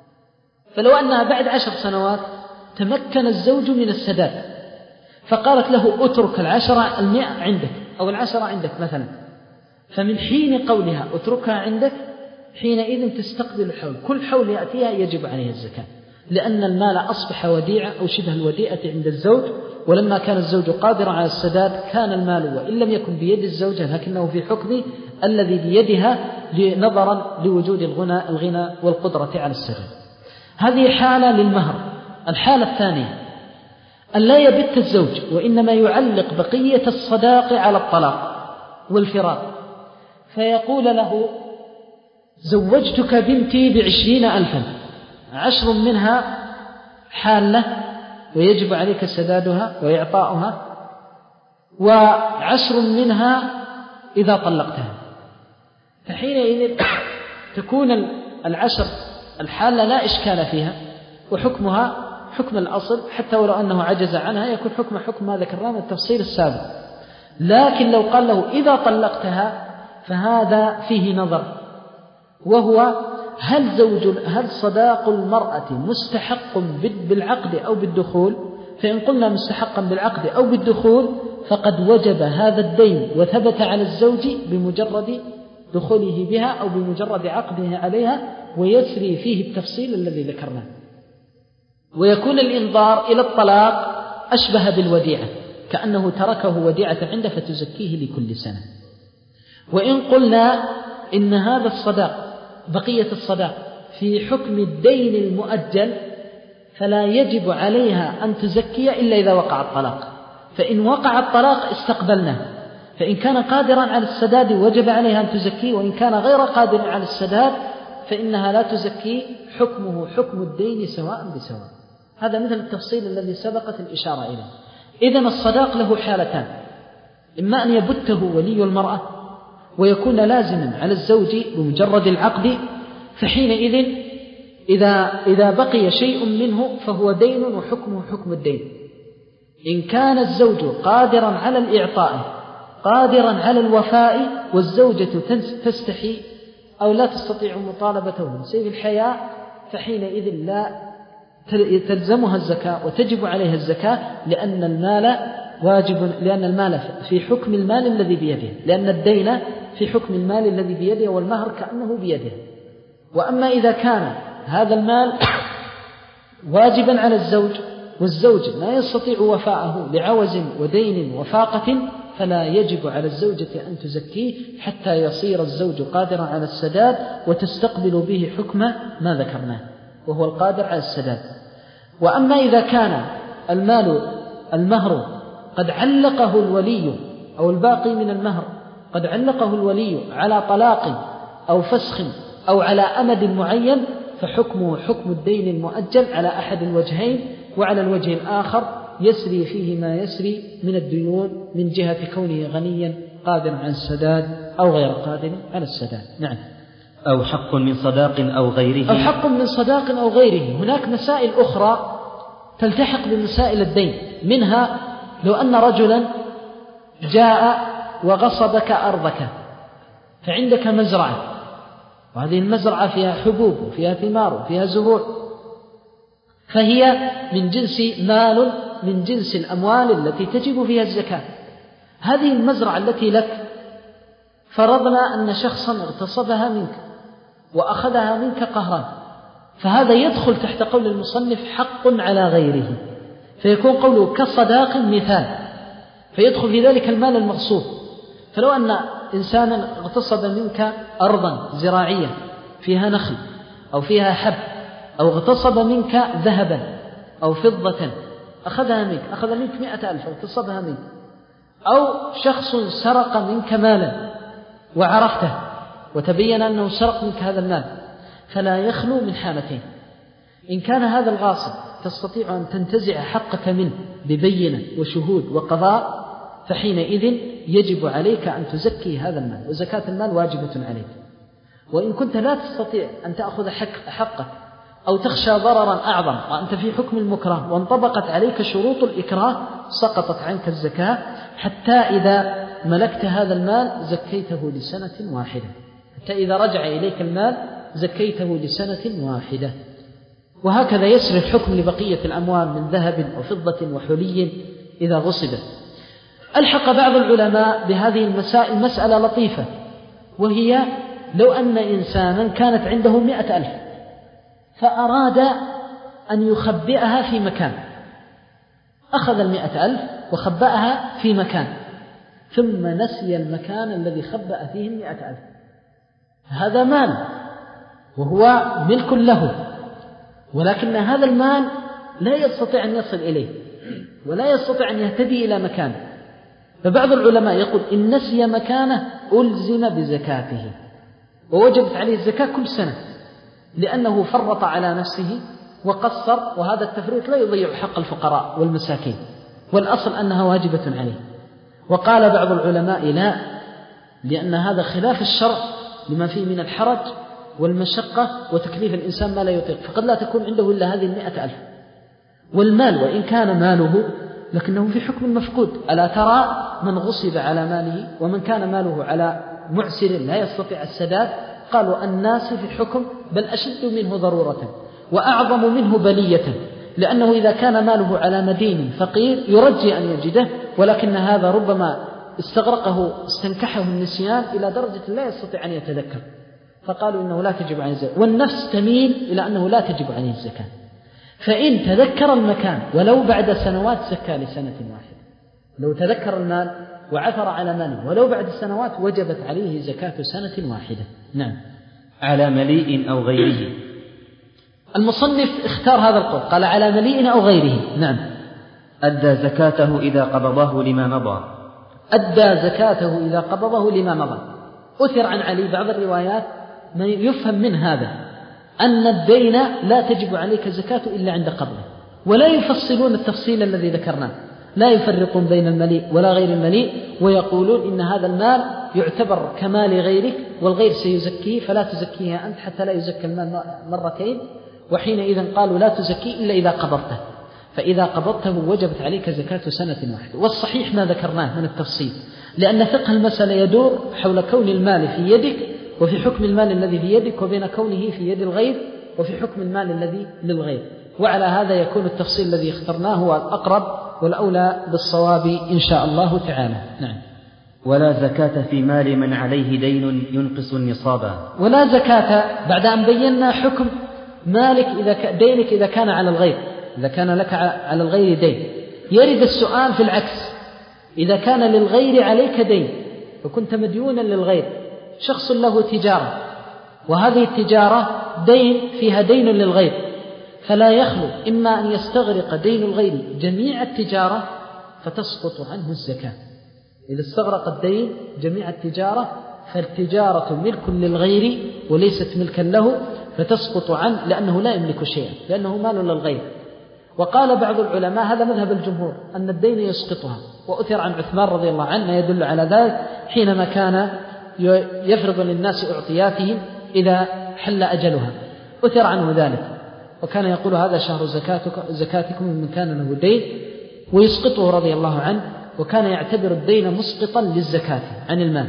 فلو أنها بعد عشر سنوات تمكن الزوج من السداد فقالت له: أترك العشرة المئة عندك، أو العشرة عندك مثلا، فمن حين قولها اتركها عندك حينئذ تستقبل الحول، كل حول يأتيها يجب عليها الزكاة، لأن المال أصبح وديعة أو شبه الوديعة عند الزوج، ولما كان الزوج قادرا على السداد كان المال وإن لم يكن بيد الزوجة لكنه في حكم الذي بيدها نظرا لوجود الغنى الغنى والقدرة على السداد. هذه حالة للمهر. الحالة الثانية أن لا يبت الزوج وإنما يعلق بقية الصداق على الطلاق والفراق، فيقول له زوجتك بنتي بعشرين ألفا، عشر منها حالة ويجب عليك سدادها وإعطاؤها، وعشر منها إذا طلقتها، فحينئذ تكون العشر الحالة لا إشكال فيها وحكمها حكم الأصل، حتى ولو أنه عجز عنها يكون حكم حكم ما ذكرناه من التفصيل السابق. لكن لو قال له إذا طلقتها فهذا فيه نظر، وهو هل زوج هل صداق المرأة مستحق بالعقد أو بالدخول؟ فإن قلنا مستحقا بالعقد أو بالدخول فقد وجب هذا الدين وثبت على الزوج بمجرد دخوله بها أو بمجرد عقده عليها، ويسري فيه التفصيل الذي ذكرناه، ويكون الإنظار إلى الطلاق أشبه بالوديعة، كأنه تركه وديعة عنده فتزكيه لكل سنة. وإن قلنا إن هذا الصداق بقية الصداق في حكم الدين المؤجل فلا يجب عليها أن تزكي إلا إذا وقع الطلاق، فإن وقع الطلاق استقبلناه، فإن كان قادرا على السداد وجب عليها أن تزكي، وإن كان غير قادر على السداد فإنها لا تزكي، حكمه حكم الدين سواء بسواء. هذا مثل التفصيل الذي سبقت الإشارة إليه. إذن الصداق له حالتان، إما أن يبته ولي المرأة ويكون لازما على الزوج بمجرد العقد، فحينئذ إذا, إذا بقي شيء منه فهو دين وحكمه حكم الدين. إن كان الزوج قادرا على الإعطاء قادرا على الوفاء والزوجة تستحي أو لا تستطيع مطالبته من سيف الحياة، فحينئذ لا تلزمها الزكاة وتجب عليها الزكاة، لأن المال واجب، لأن المال في حكم المال الذي بيده، لأن الدين في حكم المال الذي بيده والمهر كأنه بيده. وأما إذا كان هذا المال واجبا على الزوج والزوج لا يستطيع وفاءه لعوز ودين وفاقة فلا يجب على الزوجة أن تزكيه حتى يصير الزوج قادرا على السداد وتستقبل به حكم ما ذكرناه وهو القادر على السداد. وأما إذا كان المال المهر قد علقه الولي أو الباقي من المهر قد علقه الولي على طلاق أو فسخ أو على أمد معين فحكمه حكم الدين المؤجل على أحد الوجهين، وعلى الوجه الآخر يسري فيه ما يسري من الديون من جهة كونه غنيا قادر على السداد أو غير قادر على السداد. نعم. أو حق من صداق أو غيره أو حق من صداق أو غيره. هناك مسائل أخرى تلتحق بمسائل الدين، منها لو أن رجلا جاء وغصبك أرضك فعندك مزرعة، وهذه المزرعة فيها حبوب وفيها ثمار وفيها زروع، فهي من جنس مال من جنس الأموال التي تجب فيها الزكاة. هذه المزرعة التي لك فرضنا أن شخصا اغتصبها منك وأخذها منك قهرا، فهذا يدخل تحت قول المصنف حق على غيره، فيكون قوله كصداق مثال، فيدخل في ذلك المال المغصوب. فلو أن إنسانا اغتصب منك أرضا زراعية فيها نخل أو فيها حب، أو اغتصب منك ذهبا أو فضة أخذها منك أخذ منك مئة ألف اغتصبها منك، أو شخص سرق منك مالا وعرفته وتبين أنه سرق منك هذا المال، فلا يخلو من حالتين. إن كان هذا الغاصب تستطيع أن تنتزع حقك منه ببينة وشهود وقضاء، فحينئذ يجب عليك أن تزكي هذا المال، وزكاة المال واجبة عليك. وإن كنت لا تستطيع أن تأخذ حق حقك أو تخشى ضررا أعظم وأنت في حكم المكره وانطبقت عليك شروط الإكراه سقطت عنك الزكاة، حتى إذا ملكت هذا المال زكيته لسنة واحدة، حتى إذا رجع إليك المال زكيته لسنة واحدة. وهكذا يسري الحكم لبقية الأموال من ذهب وفضة وحلي إذا غصبت. ألحق بعض العلماء بهذه المسائل مسألة لطيفة، وهي لو أن إنسانا كانت عنده مئة ألف فأراد أن يخبئها في مكان، أخذ المئة ألف وخبأها في مكان ثم نسي المكان الذي خبأ فيه المئة ألف، هذا مال وهو ملك له، ولكن هذا المال لا يستطيع أن يصل إليه ولا يستطيع أن يهتدي إلى مكانه. فبعض العلماء يقول إن نسي مكانه ألزم بزكاته ووجبت عليه الزكاة كل سنة، لأنه فرط على نفسه وقصر، وهذا التفريط لا يضيع حق الفقراء والمساكين، والأصل أنها واجبة عليه. وقال بعض العلماء لا، لأن هذا خلاف الشرع لما فيه من الحرج والمشقة وتكليف الإنسان ما لا يطيق، فقد لا تكون عنده إلا هذه المئة ألف. والمال وإن كان ماله لكنه في حكم المفقود. ألا ترى من غصب على ماله ومن كان ماله على معسر لا يستطيع السداد؟ قالوا الناس في الحكم بل أشد منه ضرورة وأعظم منه بلية، لأنه إذا كان ماله على مدين فقير يرجي أن يجده، ولكن هذا ربما استغرقه استنكحه النسيان إلى درجة لا يستطيع أن يتذكر، فقالوا إنه لا تجب عليه الزكاة. والنفس تميل إلى أنه لا تجب عليه الزكاة، فإن تذكر المكان ولو بعد سنوات زكى لسنة واحدة. لو تذكر المال وعثر على ماله ولو بعد سنوات وجبت عليه زكاة سنة واحدة. نعم. على مليء أو غيره. المصنف اختار هذا القول، قال على مليء أو غيره. نعم. أدى زكاته إذا قبضه لما مضى. أدى زكاته إذا قبضه لما مضى. أثر عن علي بعض الروايات ما يفهم من هذا أن الدين لا تجب عليك زكاة إلا عند قبضه، ولا يفصلون التفصيل الذي ذكرناه، لا يفرقون بين المليء ولا غير المليء، ويقولون إن هذا المال يعتبر كمال غيرك والغير سيزكيه فلا تزكيه أنت حتى لا يزكى المال مرتين، وحينئذ قالوا لا تزكيه إلا إذا قبضته، فإذا قبضته وجبت عليك زكاة سنة واحدة. والصحيح ما ذكرناه من التفصيل، لأن فقه المسألة يدور حول كون المال في يدك وفي حكم المال الذي في يدك وبين كونه في يد الغير وفي حكم المال الذي للغير، وعلى هذا يكون التفصيل الذي اخترناه هو الأقرب والأولى بالصواب إن شاء الله تعالى. نعم. ولا زكاة في مال من عليه دين ينقص النصاب. ولا زكاة بعد أن بينا حكم مالك إذا دينك إذا كان على الغير، إذا كان لك على الغير دين، يرد السؤال في العكس، إذا كان للغير عليك دين فكنت مديونا للغير، شخص له تجارة وهذه التجارة دين فيها دين للغير، فلا يخلو إما أن يستغرق دين الغير جميع التجارة فتسقط عنه الزكاة. إذا استغرق الدين جميع التجارة فالتجارة ملك للغير وليست ملكا له فتسقط عنه، لأنه لا يملك شيئا لأنه مال للغير. وقال بعض العلماء هذا مذهب الجمهور أن الدين يسقطها، وأثر عن عثمان رضي الله عنه ما يدل على ذلك حينما كان يفرض للناس أعطياتهم إذا حل أجلها، أثر عنه ذلك، وكان يقول هذا شهر زكاتكم من كان له دين ويسقطه رضي الله عنه، وكان يعتبر الدين مسقطا للزكاة عن المال.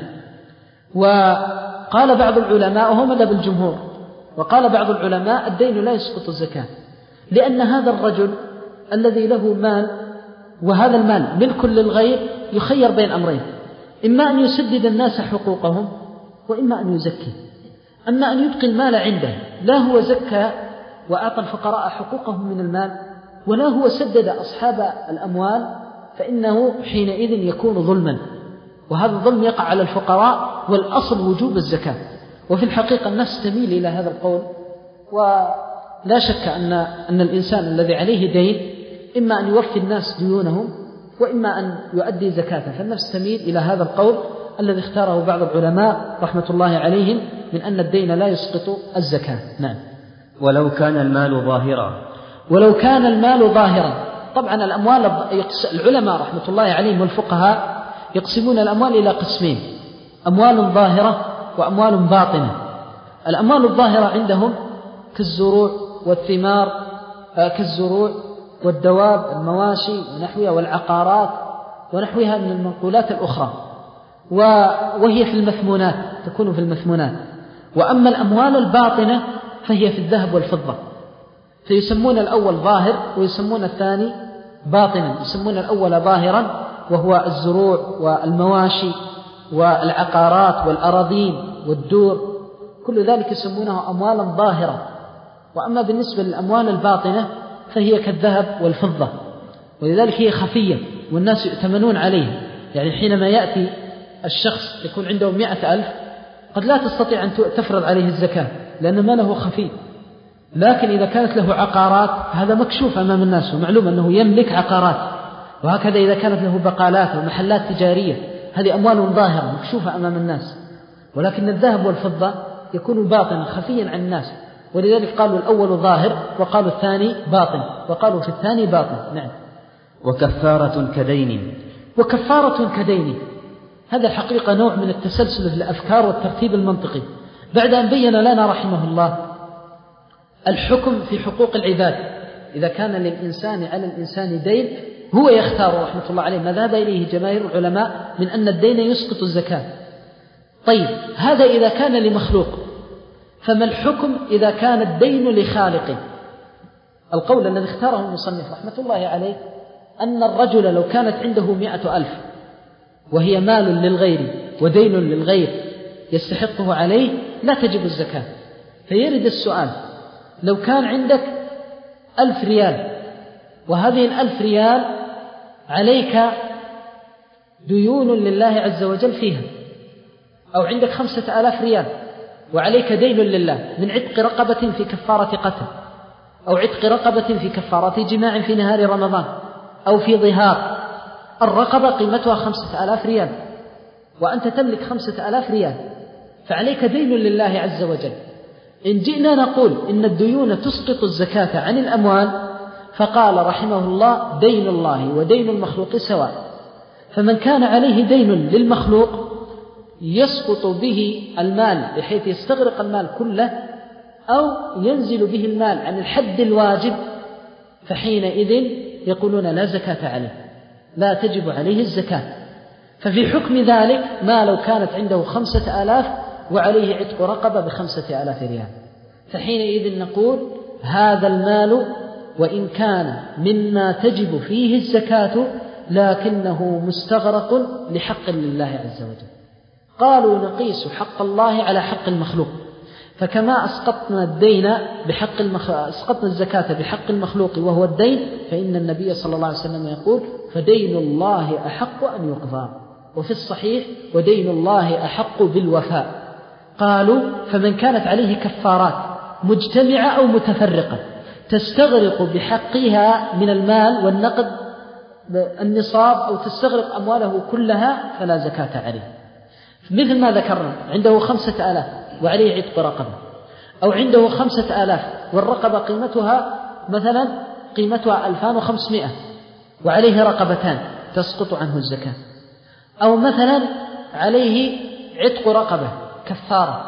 وقال بعض العلماء وهو مذهب الجمهور، وقال بعض العلماء الدين لا يسقط الزكاة، لأن هذا الرجل الذي له مال وهذا المال ملك للغير يخير بين أمرين، إما أن يسدد الناس حقوقهم وإما أن يزكي. أما أن يبقي المال عنده لا هو زكى وأعطى الفقراء حقوقهم من المال ولا هو سدد أصحاب الأموال، فإنه حينئذ يكون ظلما، وهذا الظلم يقع على الفقراء، والأصل وجوب الزكاة. وفي الحقيقة الناس تميل إلى هذا القول، ولا شك أن, أن الإنسان الذي عليه دين إما أن يوفي الناس ديونهم وإما أن يؤدي زكاة، فالنفس تميل إلى هذا القول الذي اختاره بعض العلماء رحمة الله عليهم من أن الدين لا يسقط الزكاة. نعم. ولو كان المال ظاهرا. ولو كان المال ظاهرا. طبعا الأموال العلماء رحمة الله عليهم والفقهاء يقسمون الأموال إلى قسمين، أموال ظاهرة وأموال باطنة. الأموال الظاهرة عندهم كالزروع والثمار، كالزروع والدواب المواشي ونحوها والعقارات ونحوها من المنقولات الأخرى، وهي في المثمونات، تكون في المثمونات. وأما الأموال الباطنة فهي في الذهب والفضة، فيسمون الأول ظاهر ويسمون الثاني باطنا، يسمون الأول ظاهرا وهو الزروع والمواشي والعقارات والأراضين والدور، كل ذلك يسمونه أموالا ظاهرة. وأما بالنسبة للأموال الباطنة فهي كالذهب والفضة، ولذلك هي خفية والناس يؤتمنون عليها. يعني حينما يأتي الشخص يكون عنده مئة ألف قد لا تستطيع أن تفرض عليه الزكاة لأن ماله خفي، لكن إذا كانت له عقارات هذا مكشوف أمام الناس ومعلوم أنه يملك عقارات. وهكذا إذا كانت له بقالات ومحلات تجارية هذه أموال ظاهرة مكشوفة أمام الناس. ولكن الذهب والفضة يكون باطنا خفيا عن الناس، ولذلك قالوا الأول ظاهر وقالوا الثاني باطن وقالوا في الثاني باطن. نعم. وكفارة كدين. وكفارة كدين، هذا الحقيقة نوع من التسلسل في الأفكار والترتيب المنطقي. بعد أن بين لنا رحمه الله الحكم في حقوق العباد، إذا كان للإنسان على الإنسان دين هو يختار رحمة الله عليه ما ذهب إليه جماهير العلماء من أن الدين يسقط الزكاة. طيب هذا إذا كان لمخلوق، فما الحكم إذا كان الدين لخالقه؟ القول الذي اختاره المصنف رحمة الله عليه أن الرجل لو كانت عنده مئة ألف وهي مال للغير ودين للغير يستحقه عليه لا تجب الزكاة. فيرد السؤال، لو كان عندك ألف ريال وهذه الألف ريال عليك ديون لله عز وجل فيها، أو عندك خمسة آلاف ريال وعليك دين لله من عتق رقبة في كفارة قتل، أو عتق رقبة في كفارة جماع في نهار رمضان، أو في ظهار، الرقبة قيمتها خمسة آلاف ريال وأنت تملك خمسة آلاف ريال، فعليك دين لله عز وجل. إن جئنا نقول إن الديون تسقط الزكاة عن الأموال، فقال رحمه الله دين الله ودين المخلوق سواء. فمن كان عليه دين للمخلوق يسقط به المال بحيث يستغرق المال كله، أو ينزل به المال عن الحد الواجب، فحينئذ يقولون لا زكاة عليه، لا تجب عليه الزكاة. ففي حكم ذلك ما لو كانت عنده خمسة آلاف وعليه عتق رقبة بخمسة آلاف ريال، فحينئذ نقول هذا المال وإن كان مما تجب فيه الزكاة لكنه مستغرق لحق لله عز وجل. قالوا نقيس حق الله على حق المخلوق، فكما أسقطنا الدين بحق المخ... أسقطنا الزكاة بحق المخلوق وهو الدين، فإن النبي صلى الله عليه وسلم يقول فدين الله أحق أن يقضى، وفي الصحيح ودين الله أحق بالوفاء. قالوا فمن كانت عليه كفارات مجتمعة أو متفرقة تستغرق بحقها من المال والنقد النصاب أو تستغرق أمواله كلها فلا زكاة عليه. مثل ما ذكرنا عنده خمسة آلاف وعليه عتق رقبة، أو عنده خمسة آلاف والرقبة قيمتها مثلا قيمتها ألفان وخمسمائة وعليه رقبتان تسقط عنه الزكاة، أو مثلا عليه عتق رقبة كفارة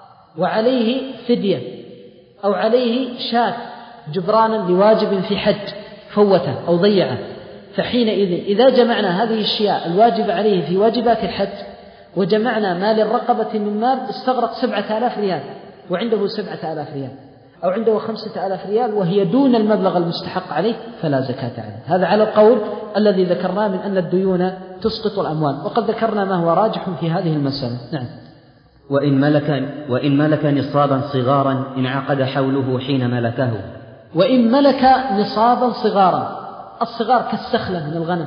وعليه فدية، أو عليه شاة جبرانا لواجب في حج فوته أو ضيعه، فحينئذ إذا جمعنا هذه الشياء الواجبة عليه في واجبات الحج وجمعنا مال الرقبة من مال استغرق سبعة آلاف ريال وعنده سبعة آلاف ريال، أو عنده خمسة آلاف ريال وهي دون المبلغ المستحق عليه فلا زكاة عليه. هذا على القول الذي ذكرناه من أن الديون تسقط الأموال، وقد ذكرنا ما هو راجح في هذه المسألة. نعم. وإن ملك, وإن ملك نصابا صغارا انعقد حوله حين ملكه. وإن ملك نصابا صغارا، الصغار كالسخلة من الغنم،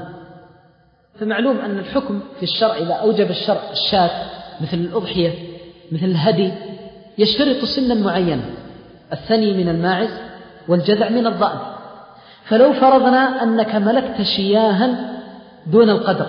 فمعلوم أن الحكم في الشرع إذا أوجب الشرع الشاة مثل الأضحية مثل الهدي يشترط سنا معينة، الثني من الماعز والجذع من الضأن. فلو فرضنا أنك ملكت شياها دون القدر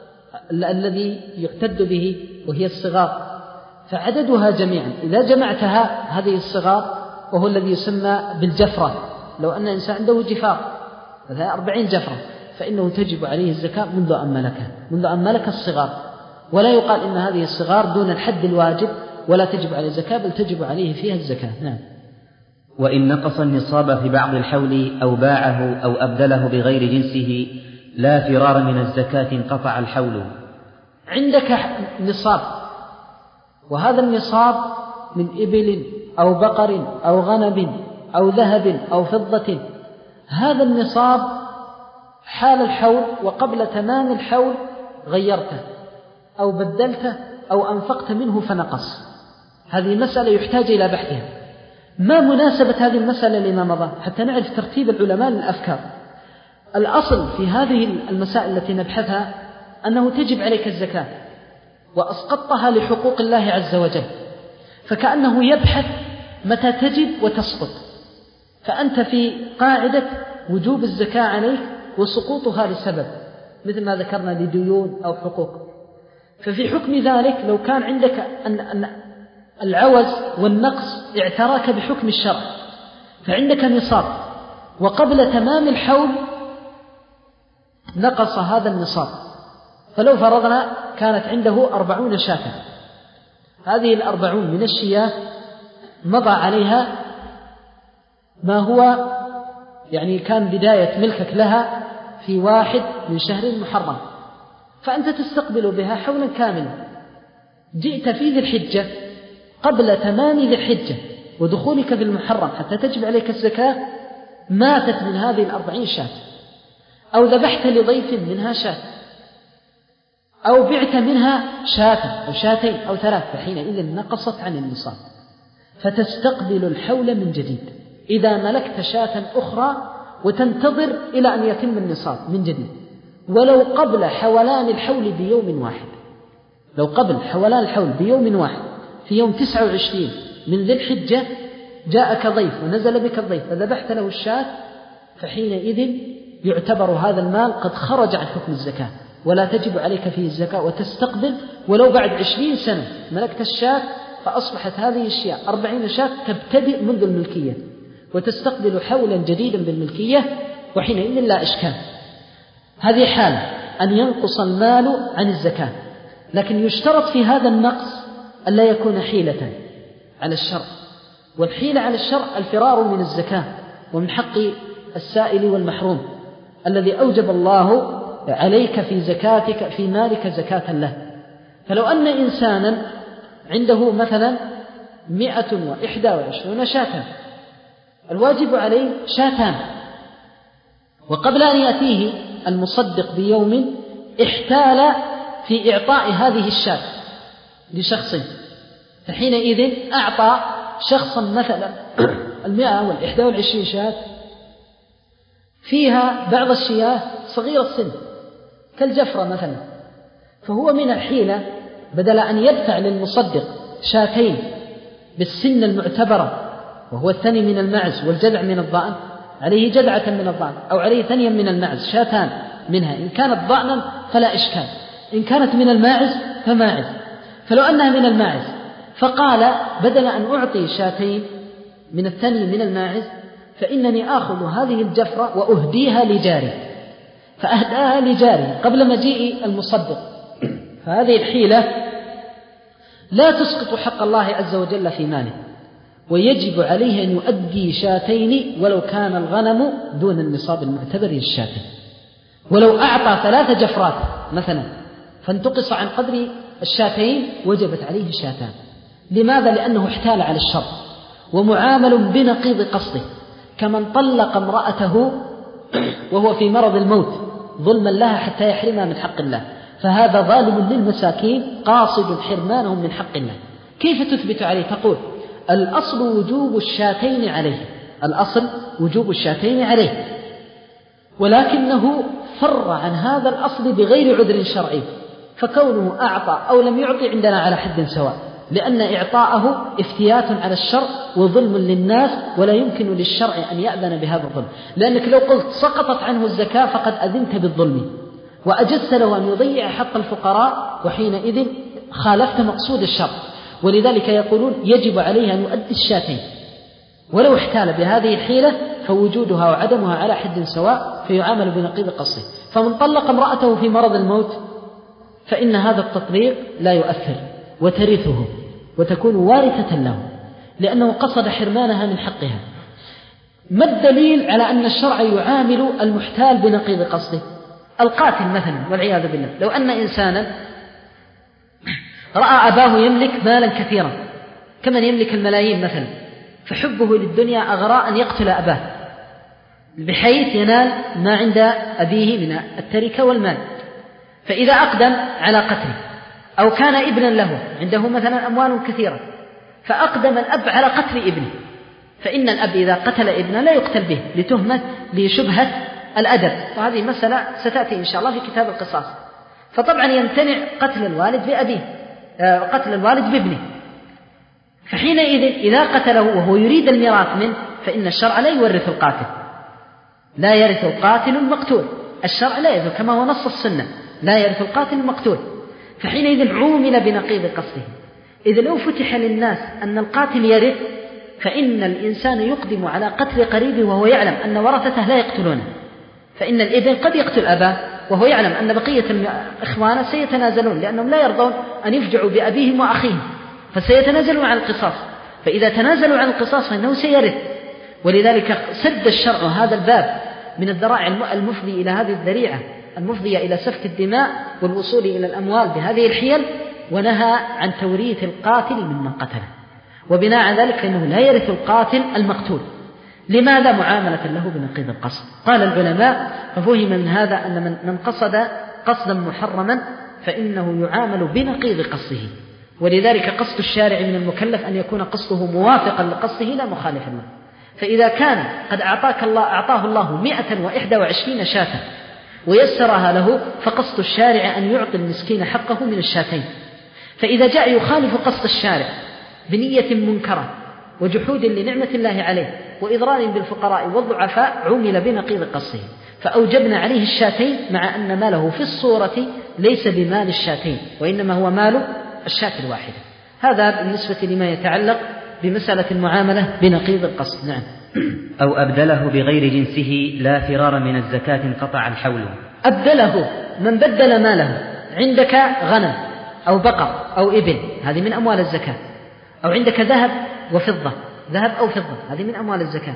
الذي يعتد به وهي الصغار، فعددها جميعا إذا جمعتها هذه الصغار وهو الذي يسمى بالجفرة، لو أن إنسان عنده جفار مثلا أربعين جفرة فإنه تجب عليه الزكاة منذ أن ملكها، منذ أن ملك الصغار، ولا يقال إن هذه الصغار دون الحد الواجب ولا تجب عليه الزكاة، بل تجب عليه فيها الزكاة. نعم. وإن نقص النصاب في بعض الحول أو باعه أو أبدله بغير جنسه لا فرار من الزكاة انقطع الحول. عندك نصاب، وهذا النصاب من إبل أو بقر أو غنم أو ذهب أو فضة، هذا النصاب حال الحول وقبل تمام الحول غيرته أو بدلته أو أنفقت منه فنقص، هذه مسألة يحتاج إلى بحثها. ما مناسبة هذه المسألة لما مضى حتى نعرف ترتيب العلماء للأفكار؟ الأصل في هذه المسائل التي نبحثها أنه تجب عليك الزكاة وأسقطتها لحقوق الله عز وجل، فكأنه يبحث متى تجب وتسقط، فأنت في قاعدة وجوب الزكاة عليك وسقوطها لسبب مثل ما ذكرنا لديون أو حقوق. ففي حكم ذلك لو كان عندك أن العوز والنقص اعتراك بحكم الشرع فعندك نصاب وقبل تمام الحول نقص هذا النصاب، فلو فرضنا كانت عنده أربعون شاة، هذه الأربعون من الشياه مضى عليها ما هو يعني كان بداية ملكك لها في واحد من شهر المحرم، فأنت تستقبل بها حولا كاملا. جئت في ذي الحجة قبل تمام ذي الحجة ودخولك في المحرم حتى تجب عليك الزكاة، ماتت من هذه الأربعين شاة، أو ذبحت لضيف منها شاة، أو بعت منها شاة أو شاتين أو ثلاث، فحينئذ نقصت عن النصاب، فتستقبل الحول من جديد إذا ملكت شاة أخرى وتنتظر إلى أن يتم النصاب من جديد، ولو قبل حولان الحول بيوم واحد. لو قبل حولان الحول بيوم واحد في يوم تسعة وعشرين من ذي الحجة جاءك ضيف ونزل بك الضيف فذبحت له الشاة، فحينئذ يعتبر هذا المال قد خرج عن حكم الزكاة ولا تجب عليك فيه الزكاة، وتستقبل ولو بعد عشرين سنة ملكت الشاة فأصبحت هذه الشياء أربعين شاة تبتدئ منذ الملكية وتستقبل حولا جديدا بالملكية، وحينئذ لا إشكال. هذه حال أن ينقص المال عن الزكاة، لكن يشترط في هذا النقص أن لا يكون حيلة على الشرع، والحيلة على الشرع الفرار من الزكاة ومن حق السائل والمحروم الذي أوجب الله عليك في زكاتك في مالك زكاة له. فلو أن إنسانا عنده مثلا مئة وإحدى وعشرون شاة، الواجب عليه شاتان، وقبل أن يأتيه المصدق بيوم احتال في إعطاء هذه الشاة لشخص، فحينئذ أعطى شخصا مثلا المئة والإحدى والعشرين شاة فيها بعض الشياه صغير السن كالجفرة مثلا، فهو من الحيلة بدل أن يدفع للمصدق شاتين بالسن المعتبرة وهو الثاني من المعز والجذع من الضأن، عليه جذعة من الضأن أو عليه ثانيا من المعز شاتان منها، إن كانت ضأنا فلا إشكال، إن كانت من الماعز فماعز. فلو أنها من الماعز فقال بدل أن أعطي شاتين من الثاني من الماعز فإنني آخذ هذه الجفرة وأهديها لجاري، فأهداها لجاري قبل مجيء المصدق. فهذه الحيلة لا تسقط حق الله عز وجل في ماله، ويجب عليه أن يؤدي شاتين ولو كان الغنم دون النصاب المعتبر للشاتين. ولو أعطى ثلاث جفرات مثلا فانتقص عن قدر الشاتين وجبت عليه شاتان. لماذا؟ لأنه احتال على الشر ومعامل بنقيض قصده، كمن طلق امرأته وهو في مرض الموت ظلما لها حتى يحرمها من حق الله، فهذا ظالم للمساكين قاصد حرمانهم من حق الله. كيف تثبت عليه؟ تقول الأصل وجوب الشاتين عليه، الأصل وجوب الشاتين عليه، ولكنه فر عن هذا الأصل بغير عذر شرعي، فكونه أعطى أو لم يعطي عندنا على حد سواء، لأن إعطاءه افتيات على الشرع وظلم للناس، ولا يمكن للشرع أن يأذن بهذا الظلم، لأنك لو قلت سقطت عنه الزكاة فقد أذنت بالظلم وأجزت له أن يضيع حق الفقراء، وحينئذ خالفت مقصود الشرع. ولذلك يقولون يجب عليه أن يؤدي الشاتين، ولو احتال بهذه الحيلة فوجودها وعدمها على حد سواء فيعامل بنقيض قصده. فمن طلق امرأته في مرض الموت فإن هذا التطليق لا يؤثر وترثه وتكون وارثة له لأنه قصد حرمانها من حقها. ما الدليل على أن الشرع يعامل المحتال بنقيض قصده؟ القاتل مثلا والعياذ بالله، لو أن إنسانا رأى أباه يملك مالا كثيرا كمن يملك الملايين مثلا، فحبه للدنيا أغرى أن يقتل أباه، بحيث ينال ما عند أبيه من التركة والمال. فإذا أقدم على قتله أو كان ابنا له عنده مثلا أموال كثيرة فأقدم الأب على قتل ابنه، فإن الأب إذا قتل ابنه لا يقتل به لتهمة لشبهة الأدب، وهذه مسألة ستأتي إن شاء الله في كتاب القصاص. فطبعا يمتنع قتل الوالد بأبيه قتل الوالد بابنه، فحينئذ إذا قتله وهو يريد الميراث منه فإن الشرع لا يورث القاتل، لا يرث القاتل المقتول، الشرع لا يرث كما هو نص السنة، لا يرث القاتل المقتول. فحينئذ عومل بنقيض قصده. إذا لو فتح للناس أن القاتل يرث فإن الإنسان يقدم على قتل قريبه وهو يعلم أن ورثته لا يقتلونه، فإن الابن قد يقتل أباه وهو يعلم أن بقية الإخوان سيتنازلون لأنهم لا يرضون أن يفجعوا بأبيهم وأخيهم، فسيتنازلون عن القصاص، فإذا تنازلوا عن القصاص فإنه سيرث. ولذلك سد الشرع هذا الباب من الذرائع المفضي إلى هذه الذريعة المفضية إلى سفك الدماء والوصول إلى الأموال بهذه الحيل، ونهى عن توريث القاتل ممن قتله، وبناء على ذلك فإنه لا يرث القاتل المقتول. لماذا؟ معاملة له بنقيض القصد. قال العلماء ففهم من هذا أن من قصد قصدا محرما فإنه يعامل بنقيض قصده، ولذلك قصد الشارع من المكلف أن يكون قصده موافقا لقصده لا مخالفا له. فإذا كان قد أعطاك الله أعطاه الله مئة وإحدى وعشرين شاة ويسرها له فقصد الشارع أن يعطي المسكين حقه من الشاتين، فإذا جاء يخالف قصد الشارع بنية منكرة وجحود لنعمة الله عليه وإضرار بالفقراء والضعفاء عمل بنقيض قصده، فأوجبنا عليه الشاتين مع أن ماله في الصورة ليس بمال الشاتين وإنما هو مال الشاة الواحدة. هذا بالنسبة لما يتعلق بمسألة المعاملة بنقيض القصد. نعم. أو أبدله بغير جنسه لا فرار من الزكاة انقطع الحول. أبدله من بدل ماله، عندك غنم أو بقر أو إبل هذه من أموال الزكاة، أو عندك ذهب وفضة ذهب أو فضة هذه من أموال الزكاة،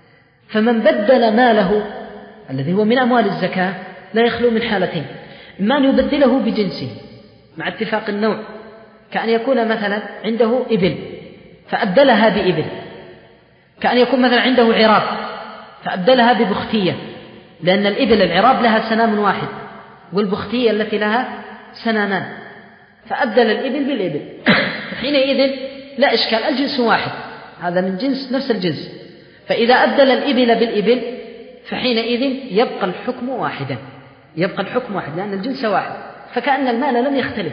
فمن بدل ماله الذي هو من أموال الزكاة لا يخلو من حالتين: إما أن يبدله بجنسه مع اتفاق النوع، كأن يكون مثلا عنده إبل فأبدلها بإبل، كأن يكون مثلا عنده عراب فأبدلها ببختية، لأن الإبل العراب لها سنام واحد والبختية التي لها سنامان، فأبدل الإبل بالإبل حينئذ لا إشكال، الجنس واحد، هذا من جنس نفس الجنس. فإذا أبدل الإبل بالإبل فحينئذ يبقى الحكم واحدا، يبقى الحكم واحد لأن الجنس واحد، فكأن المال لم يختلف.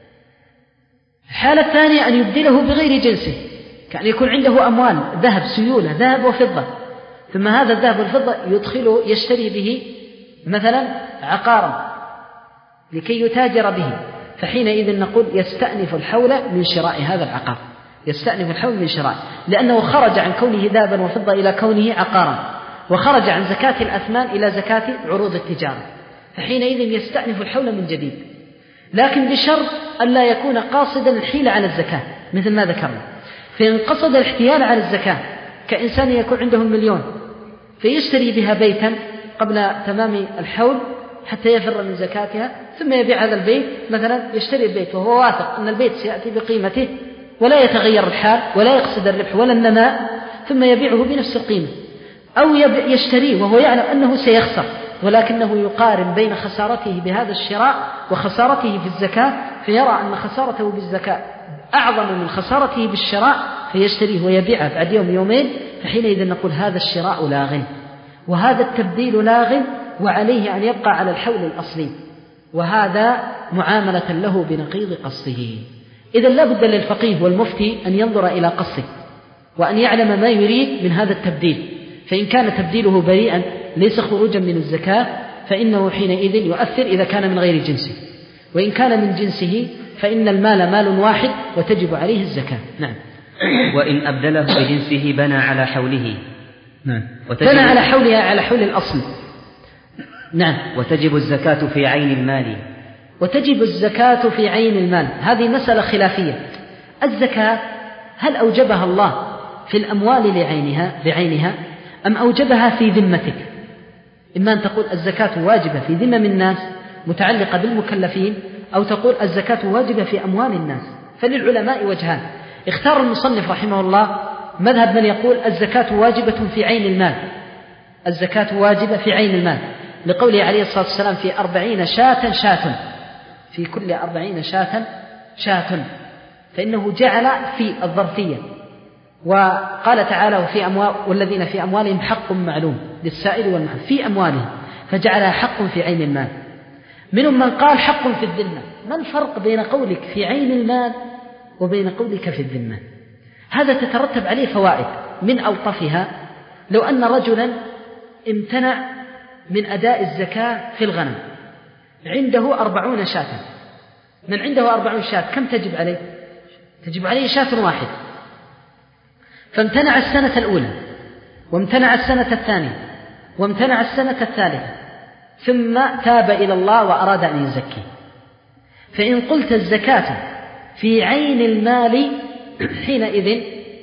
الحالة الثانية أن يبدله بغير جنسه، كأن يكون عنده أموال ذهب سيولة ذهب وفضة، ثم هذا الذهب والفضة يدخله يشتري به مثلا عقارا لكي يتاجر به، فحينئذ نقول يستأنف الحول من شراء هذا العقار، يستأنف الحول من شراء، لأنه خرج عن كونه ذهبا وفضة إلى كونه عقارا، وخرج عن زكاة الأثمان إلى زكاة عروض التجارة، فحينئذ يستأنف الحول من جديد، لكن بشرط ألا يكون قاصدا الحيلة على الزكاة مثل ما ذكرنا. فإن قصد الاحتيال على الزكاة كإنسان يكون عنده المليون فيشتري بها بيتا قبل تمام الحول حتى يفر من زكاتها، ثم يبيع هذا البيت مثلا، يشتري البيت وهو واثق أن البيت سيأتي بقيمته ولا يتغير الحال ولا يقصد الربح ولا النماء، ثم يبيعه بنفس القيمة، أو يشتريه وهو يعلم أنه سيخسر ولكنه يقارن بين خسارته بهذا الشراء وخسارته في الزكاة، فيرى أن خسارته بالزكاة أعظم من خسارته بالشراء فيشتريه ويبيعه بعد يوم يومين، فحينئذ نقول هذا الشراء لاغ وهذا التبديل لاغ وعليه أن يبقى على الحول الأصلي، وهذا معاملة له بنقيض قصده. إذن لا بد للفقيه والمفتي أن ينظر إلى قصده وأن يعلم ما يريد من هذا التبديل، فإن كان تبديله بريئا ليس خروجا من الزكاة فإنه حينئذ يؤثر إذا كان من غير جنسه، وإن كان من جنسه فإن المال مال واحد وتجب عليه الزكاة. نعم. وإن أبدله بجنسه بنى على حوله. نعم. بنى على حولها على حول الأصل. نعم. وتجب الزكاة في عين المال. وتجب الزكاة في عين المال، هذه مسألة خلافية. الزكاة هل أوجبها الله في الأموال لعينها بعينها أم أوجبها في ذمتك؟ إما أن تقول الزكاة واجبة في ذمم الناس متعلقة بالمكلفين، أو تقول الزكاة واجبة في أموال الناس. فللعلماء وجهان، اختار المصنف رحمه الله مذهب من يقول الزكاة واجبة في عين المال الزكاة واجبة في عين المال، لقوله عليه الصلاة والسلام في أربعين شاة شاة، في كل أربعين شاة شاة، فإنه جعل في الظرفية. وقال تعالى وفي أموال والذين في أموالهم حق معلوم للسائل والمحروم، في أموالهم، فجعلها حق في عين المال. منهم من قال حق في الذمة. ما الفرق بين قولك في عين المال وبين قولك في الذمة؟ هذا تترتب عليه فوائد. من ألطفها لو أن رجلا امتنع من أداء الزكاة في الغنم، عنده أربعون شاة، من عنده أربعون شاة كم تجب عليه؟ تجب عليه شاة واحد، فامتنع السنة الأولى وامتنع السنة الثانية وامتنع السنة الثالثة، ثم تاب إلى الله وأراد أن يزكي. فإن قلت الزكاة في عين المال حينئذ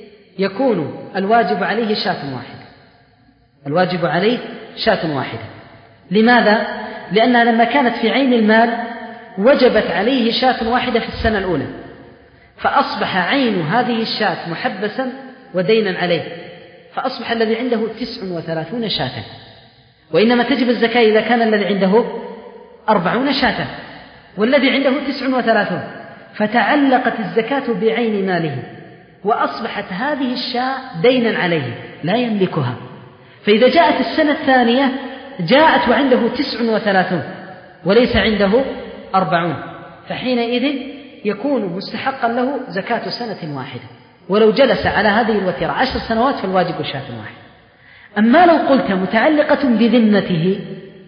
يكون الواجب عليه شاة واحدة، الواجب عليه شاة واحدة. لماذا؟ لأنها لما كانت في عين المال وجبت عليه شاة واحدة في السنة الأولى، فأصبح عين هذه الشاة محبسا ودينا عليه، فأصبح الذي عنده تسع وثلاثون شاة، وإنما تجب الزكاة إذا كان الذي عنده أربعون شاة والذي عنده تسع وثلاثون، فتعلقت الزكاة بعين ماله، وأصبحت هذه الشاة دينا عليه لا يملكها. فإذا جاءت السنة الثانية جاءت وعنده تسع وثلاثون وليس عنده أربعون، فحينئذ يكون مستحقا له زكاة سنة واحدة، ولو جلس على هذه الوتيرة عشر سنوات فالواجب شاة واحدة. أما لو قلت متعلقة بذمته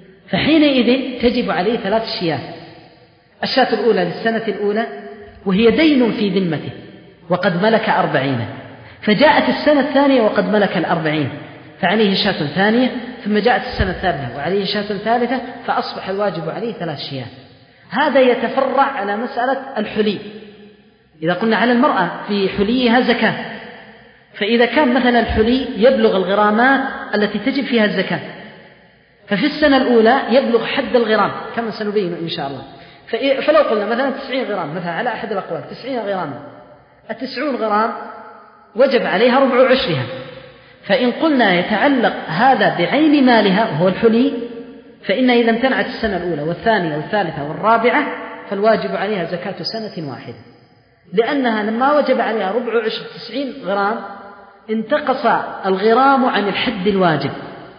فحينئذ تجب عليه ثلاث شيات. الشاة الأولى للسنة الأولى وهي دين في ذمته وقد ملك أربعين، فجاءت السنة الثانية وقد ملك الأربعين فعليه شاة ثانية، ثم جاءت السنة الثالثة وعليه شاة ثالثة، فأصبح الواجب عليه ثلاث شيات. هذا يتفرع على مسألة الحلي. إذا قلنا على المرأة في حليها زكاة، فإذا كان مثلا الحلي يبلغ الغرامات التي تجب فيها الزكاة، ففي السنة الأولى يبلغ حد الغرام كما سنبين إن شاء الله. فلو قلنا مثلا تسعين غرام، مثلا على أحد الأقوال تسعين غراما، التسعون غرام وجب عليها ربع عشرها. فإن قلنا يتعلق هذا بعين مالها وهو الحلي، فإن إذا امتنعت السنة الأولى والثانية والثالثة والرابعة فالواجب عليها زكاة سنة واحدة، لأنها لما وجب عليها ربع عشر تسعين غرام انتقص الغرام عن الحد الواجب،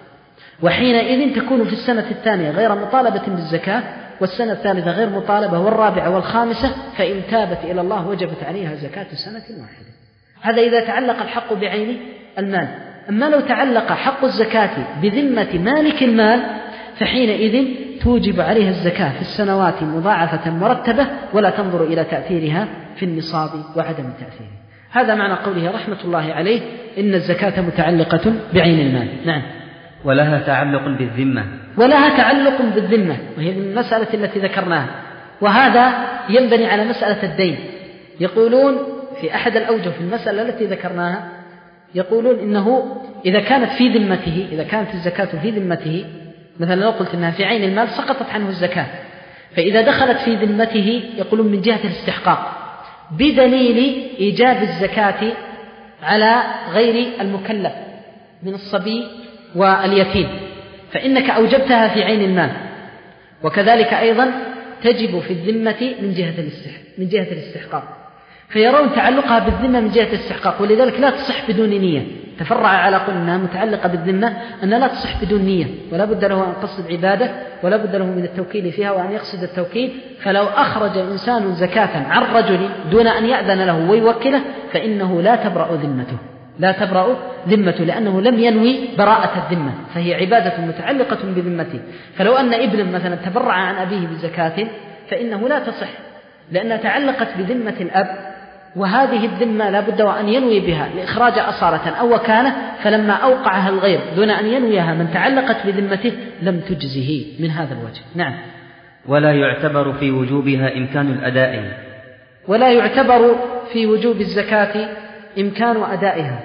وحينئذ تكون في السنة الثانية غير مطالبة بالزكاة، والسنة الثالثة غير مطالبة، والرابعة والخامسة فإن تابت إلى الله وجبت عليها زكاة سنة واحدة. هذا إذا تعلق الحق بعين المال. أما لو تعلق حق الزكاة بذمة مالك المال فحينئذ توجب عليها الزكاة في السنوات مضاعفة مرتبة، ولا تنظر إلى تأثيرها في النصاب وعدم تأثيره. هذا معنى قوله رحمة الله عليه إن الزكاة متعلقة بعين المال. نعم. ولها تعلق بالذمة، ولها تعلق بالذمة، وهي من المسألة التي ذكرناها، وهذا ينبني على مسألة الدين. يقولون في أحد الأوجه في المسألة التي ذكرناها، يقولون إنه إذا كانت في ذمته، إذا كانت الزكاة في ذمته، مثلا لو قلت إنها في عين المال سقطت عنه الزكاة، فإذا دخلت في ذمته يقولون من جهة الاستحقاق بدليل إيجاب الزكاة على غير المكلف من الصبي واليتيم، فإنك أوجبتها في عين المال، وكذلك أيضا تجب في الذمة من جهة من جهة الاستحقاق، فيرون تعلقها بالذمة من جهة الاستحقاق، ولذلك لا تصح بدون نية. تفرع على قول أنها متعلقة بالذمة أنها لا تصح بدون نية، ولا بد له أن يقصد عبادة، ولا بد له من التوكيل فيها وأن يقصد التوكيل. فلو أخرج إنسان زكاة عن رجل دون أن يأذن له ويوكله فإنه لا تبرأ ذمته، لا تبرأ ذمته، لأنه لم ينوي براءة الذمة، فهي عبادة متعلقة بذمته. فلو أن ابن مثلا تبرع عن أبيه بزكاة فإنه لا تصح، لأنها تعلقت بذمة الأب، وهذه الذمة لا بد وأن ينوي بها لإخراج أصالة أو وكالة، فلما أوقعها الغير دون أن ينويها من تعلقت بذمته لم تجزه من هذا الوجه. نعم. ولا يعتبر في وجوبها إمكان الأداء، ولا يعتبر في وجوب الزكاة إمكان أدائها.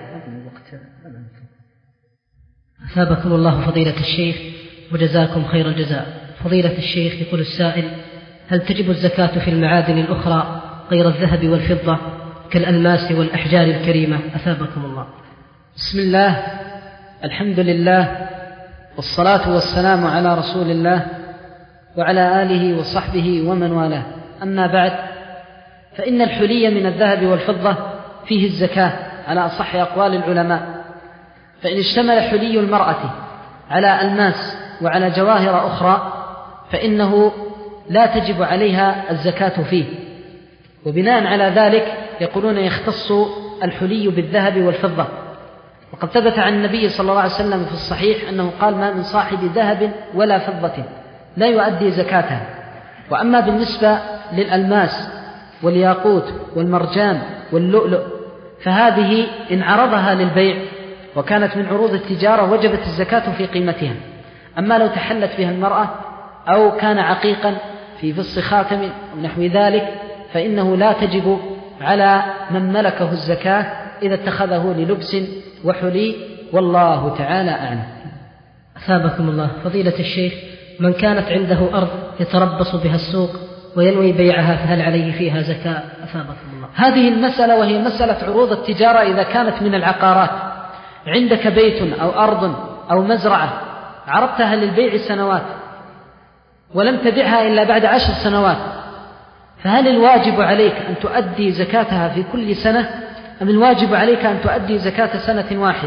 أثابكم الله فضيلة الشيخ وجزاكم خير الجزاء. فضيلة الشيخ يقول السائل: هل تجب الزكاة في المعادن الأخرى غير الذهب والفضة كالألماس والأحجار الكريمة؟ أثابكم الله. بسم الله، الحمد لله، والصلاة والسلام على رسول الله وعلى آله وصحبه ومن والاه. أما بعد، فإن الحلي من الذهب والفضة فيه الزكاة على أصح أقوال العلماء، فإن اشتمل حلي المرأة على ألماس وعلى جواهر أخرى فإنه لا تجب عليها الزكاة فيه. وبناء على ذلك يقولون يختص الحلي بالذهب والفضة. وقد ثبت عن النبي صلى الله عليه وسلم في الصحيح أنه قال: ما من صاحب ذهب ولا فضة لا يؤدي زكاتها. وأما بالنسبة للألماس والياقوت والمرجان واللؤلؤ فهذه إن عرضها للبيع وكانت من عروض التجارة وجبت الزكاة في قيمتها. أما لو تحلت بها المرأة أو كان عقيقا في فص خاتم أو نحو ذلك فإنه لا تجب على من ملكه الزكاة إذا اتخذه للبس وحلي، والله تعالى أعلم. أثابكم الله. فضيلة الشيخ، من كانت عنده أرض يتربص بها السوق وينوي بيعها فهل عليه فيها زكاة؟ أثابكم الله. هذه المسألة وهي مسألة عروض التجارة إذا كانت من العقارات. عندك بيت أو أرض أو مزرعة عرضتها للبيع سنوات ولم تبعها إلا بعد عشر سنوات، فهل الواجب عليك أن تؤدي زكاتها في كل سنة أم الواجب عليك أن تؤدي زكاة سنة واحدة؟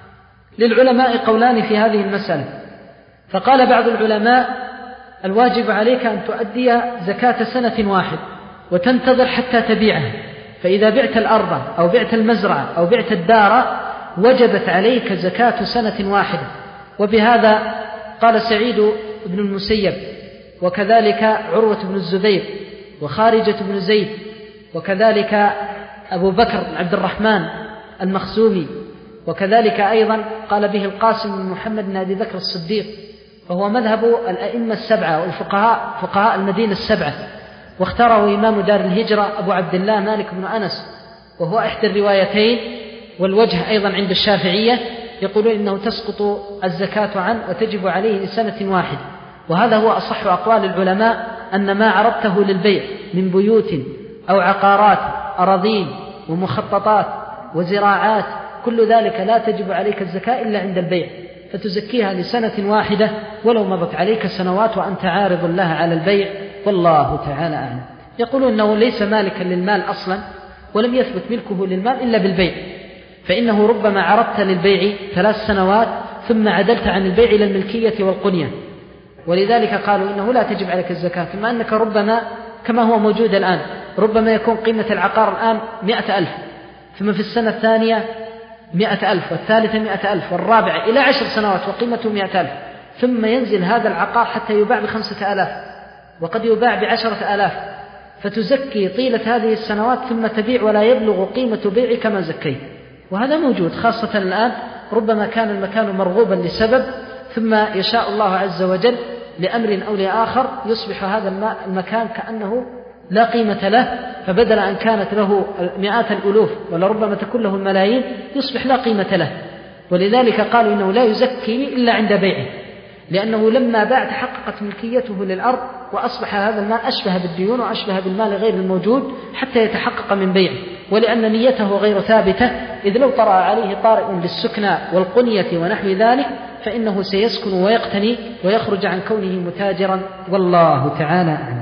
للعلماء قولان في هذه المسألة. فقال بعض العلماء: الواجب عليك أن تؤدي زكاة سنة واحدة وتنتظر حتى تبيعها، فإذا بعت الأرض أو بعت المزرعة أو بعت الدار وجبت عليك زكاة سنة واحدة. وبهذا قال سعيد بن المسيب، وكذلك عروة بن الزبير، وخارجة بن زيد، وكذلك أبو بكر بن عبد الرحمن المخزومي، وكذلك أيضا قال به القاسم بن محمد بن أبي بكر الصديق، وهو مذهب الأئمة السبعة والفقهاء فقهاء المدينة السبعة، واختاره إمام دار الهجرة أبو عبد الله مالك بن أنس، وهو إحدى الروايتين. والوجه أيضا عند الشافعية يقولون إنه تسقط الزكاة عنه وتجب عليه لسنة واحدة. وهذا هو أصح أقوال العلماء، أن ما عرضته للبيع من بيوت أو عقارات أراضين ومخططات وزراعات كل ذلك لا تجب عليك الزكاة إلا عند البيع، فتزكيها لسنة واحدة ولو مضت عليك سنوات وأنت عارض لها على البيع، والله تعالى أعلم. يقولون أنه ليس مالكا للمال أصلا ولم يثبت ملكه للمال إلا بالبيع، فإنه ربما عرضت للبيع ثلاث سنوات ثم عدلت عن البيع إلى الملكية والقنية، ولذلك قالوا إنه لا تجب عليك الزكاة. ثم أنك ربما كما هو موجود الآن ربما يكون قيمة العقار الآن مئة ألف، ثم في السنة الثانية مئة ألف، والثالثة مئة ألف، والرابعة إلى عشر سنوات وقيمته مئة ألف، ثم ينزل هذا العقار حتى يباع بخمسة آلاف وقد يباع بعشرة آلاف، فتزكي طيلة هذه السنوات ثم تبيع ولا يبلغ قيمة بيعك ما زكيت. وهذا موجود خاصة الآن، ربما كان المكان مرغوبا لسبب ثم يشاء الله عز وجل لأمر أو لآخر يصبح هذا المكان كأنه لا قيمة له، فبدل أن كانت له مئات الألوف ولربما تكون له الملايين يصبح لا قيمة له. ولذلك قالوا إنه لا يزكي إلا عند بيعه، لأنه لما باع تحققت ملكيته للأرض وأصبح هذا المال أشبه بالديون وأشبه بالمال غير الموجود حتى يتحقق من بيعه، ولأن نيته غير ثابتة، إذ لو طرأ عليه طارئ للسكنى والقنية ونحو ذلك فإنه سيسكن ويقتني ويخرج عن كونه متاجرا، والله تعالى أعلم.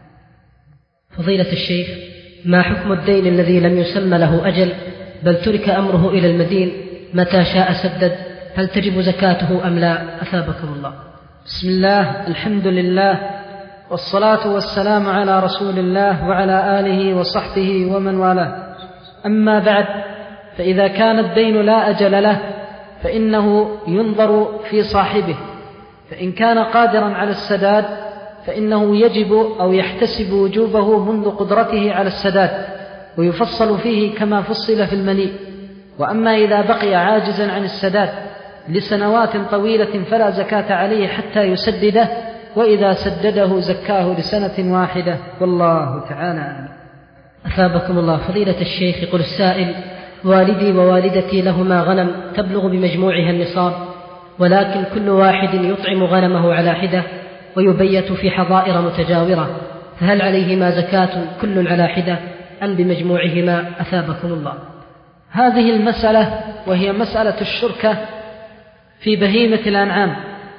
فضيلة الشيخ، ما حكم الدين الذي لم يسمى له أجل بل ترك أمره إلى المدين متى شاء سدد، هل تجب زكاته أم لا؟ أثابكم الله. بسم الله، الحمد لله، والصلاة والسلام على رسول الله وعلى آله وصحبه ومن والاه. أما بعد، فإذا كان الدين لا أجل له فإنه ينظر في صاحبه، فإن كان قادرا على السداد فإنه يجب أو يحتسب وجوبه منذ قدرته على السداد، ويفصل فيه كما فصل في المليء. وأما إذا بقي عاجزا عن السداد لسنوات طويلة فلا زكاة عليه حتى يسدده، وإذا سدده زكاه لسنة واحدة، والله تعالى أعلم. أثابكم الله. فضيلة الشيخ، يقول السائل: والدي ووالدتي لهما غنم تبلغ بمجموعها النصاب، ولكن كل واحد يطعم غنمه على حدة ويبيت في حظائر متجاورة، فهل عليهما زكاة كل على حدة أم بمجموعهما؟ أثابكم الله. هذه المسألة وهي مسألة الشركة في بهيمة الأنعام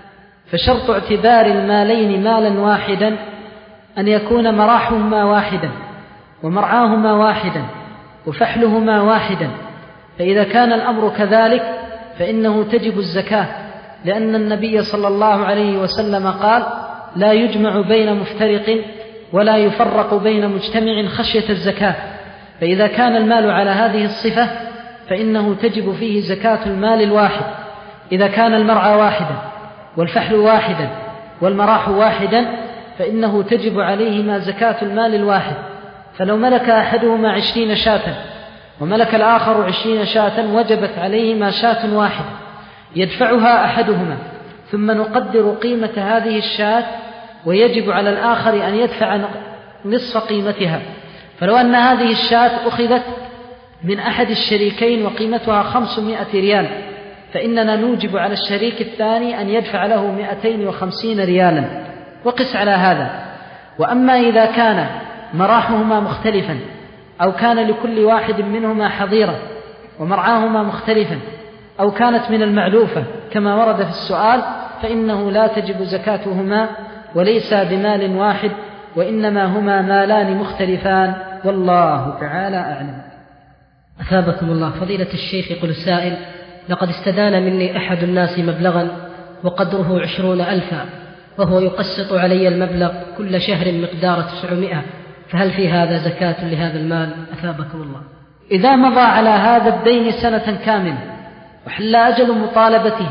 فشرط اعتبار المالين مالا واحدا أن يكون مراحهما واحدا ومرعاهما واحدا وفحلهما واحدا، فإذا كان الأمر كذلك فإنه تجب الزكاة، لأن النبي صلى الله عليه وسلم قال: لا يجمع بين مفترق ولا يفرق بين مجتمع خشية الزكاة. فإذا كان المال على هذه الصفة فإنه تجب فيه زكاة المال الواحد. إذا كان المرعى واحدا والفحل واحدا والمراح واحدا فإنه تجب عليهما زكاة المال الواحد. فلو ملك أحدهما عشرين شاة وملك الآخر عشرين شاة وجبت عليهما شاة واحدة يدفعها أحدهما، ثم نقدر قيمة هذه الشاة ويجب على الآخر أن يدفع نصف قيمتها. فلو أن هذه الشاة أخذت من أحد الشريكين وقيمتها خمسمائة ريال فإننا نوجب على الشريك الثاني أن يدفع له مئتين وخمسين ريالا، وقس على هذا. وأما إذا كان مراحهما مختلفا أو كان لكل واحد منهما حظيرة ومرعاهما مختلفا أو كانت من المعلوفة كما ورد في السؤال فإنه لا تجب زكاتهما وليس بمال واحد، وإنما هما مالان مختلفان، والله تعالى أعلم. أثابكم الله. فضيلة الشيخ، يقول السائل: لقد استدان مني أحد الناس مبلغا وقدره عشرون ألفا، وهو يقسط علي المبلغ كل شهر مقدار تسعمائة، فهل في هذا زكاة لهذا المال؟ أثابكم الله. إذا مضى على هذا الدين سنة كاملة وحل أجل مطالبته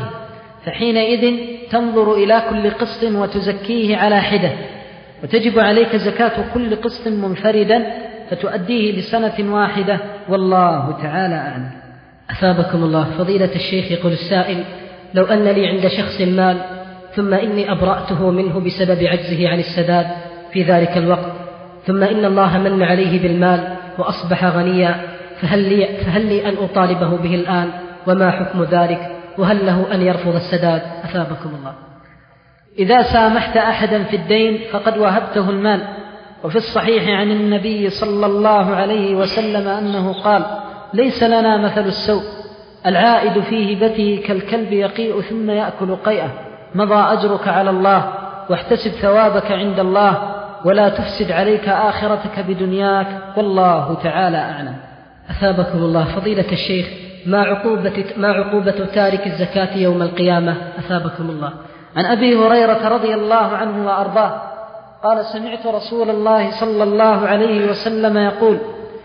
فحينئذ تنظر إلى كل قسط وتزكيه على حدة، وتجب عليك زكاة كل قسط منفردا فتؤديه لسنة واحدة، والله تعالى أعلم. أثابكم الله. فضيلة الشيخ، يقول السائل: لو أن لي عند شخص مال ثم إني أبرأته منه بسبب عجزه عن السداد في ذلك الوقت، ثم إن الله من عليه بالمال وأصبح غنيا، فهل لي, فهل لي أن أطالبه به الآن؟ وما حكم ذلك؟ وهل له أن يرفض السداد؟ أثابكم الله. إذا سامحت أحدا في الدين فقد وهبته المال، وفي الصحيح عن النبي صلى الله عليه وسلم أنه قال: ليس لنا مثل السوء، العائد في هبته كالكلب يقيء ثم يأكل قيئه، مضى أجرك على الله، واحتسب ثوابك عند الله، ولا تفسد عليك آخرتك بدنياك، والله تعالى أعلم. أثابكم الله. فضيلة الشيخ، ما عقوبة, ما عقوبة تارك الزكاة يوم القيامة؟ أثابكم الله. عن أبي هريرة رضي الله عنه وأرضاه قال: سمعت رسول الله صلى الله عليه وسلم يقول: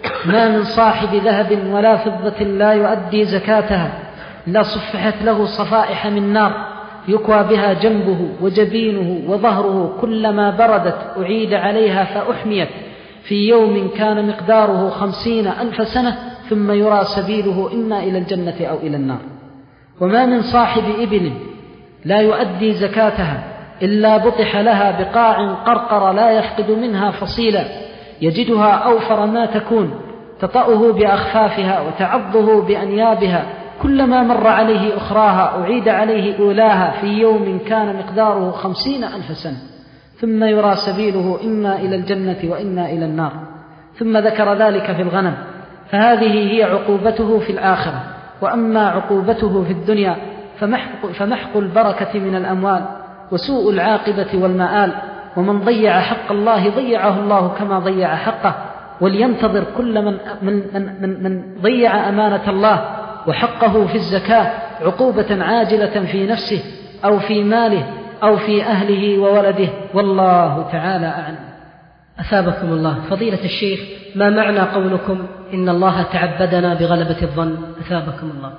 ما من صاحب ذهب ولا فضة لا يؤدي زكاتها لا صفحت له صفائح من نار يكوى بها جنبه وجبينه وظهره، كلما بردت أعيد عليها فأحميت في يوم كان مقداره خمسين ألف سنة، ثم يرى سبيله إما إلى الجنة أو إلى النار. وما من صاحب إبل لا يؤدي زكاتها إلا بطح لها بقاع قرقر لا يفقد منها فصيلا، يجدها أوفر ما تكون، تطأه بأخفافها وتعضه بأنيابها، كلما مر عليه أخراها أعيد عليه أولاها في يوم كان مقداره خمسين ألف سنة، ثم يرى سبيله إما إلى الجنة وإما إلى النار. ثم ذكر ذلك في الغنم، فهذه هي عقوبته في الآخرة. وأما عقوبته في الدنيا فمحق, فمحق البركة من الأموال وسوء العاقبة والمآل، ومن ضيع حق الله ضيعه الله كما ضيع حقه. ولينتظر كل من, من, من, من ضيع أمانة الله وحقه في الزكاة عقوبة عاجلة في نفسه أو في ماله أو في أهله وولده، والله تعالى أعلم. أثابكم الله. فضيلة الشيخ، ما معنى قولكم إن الله تعبدنا بغلبة الظن؟ أثابكم الله.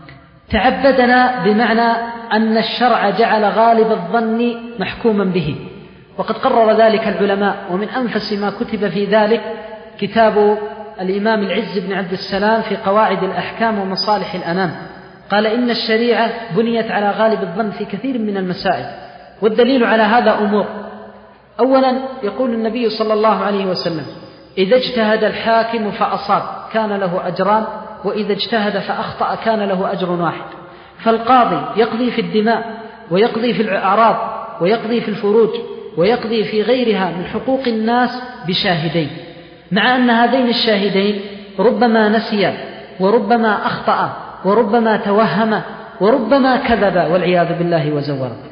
تعبدنا بمعنى أن الشرع جعل غالب الظن محكوما به، وقد قرر ذلك العلماء، ومن أنفس ما كتب في ذلك كتاب الإمام العز بن عبد السلام في قواعد الأحكام ومصالح الأنام. قال: إن الشريعة بنيت على غالب الظن في كثير من المسائل، والدليل على هذا أمور. أولا، يقول النبي صلى الله عليه وسلم: إذا اجتهد الحاكم فأصاب كان له أجران، وإذا اجتهد فأخطأ كان له أجر واحد. فالقاضي يقضي في الدماء ويقضي في الأعراض ويقضي في الفروج ويقضي في غيرها من حقوق الناس بشاهدين، مع أن هذين الشاهدين ربما نسيا وربما أخطأ وربما توهم وربما كذب والعياذ بالله وزور.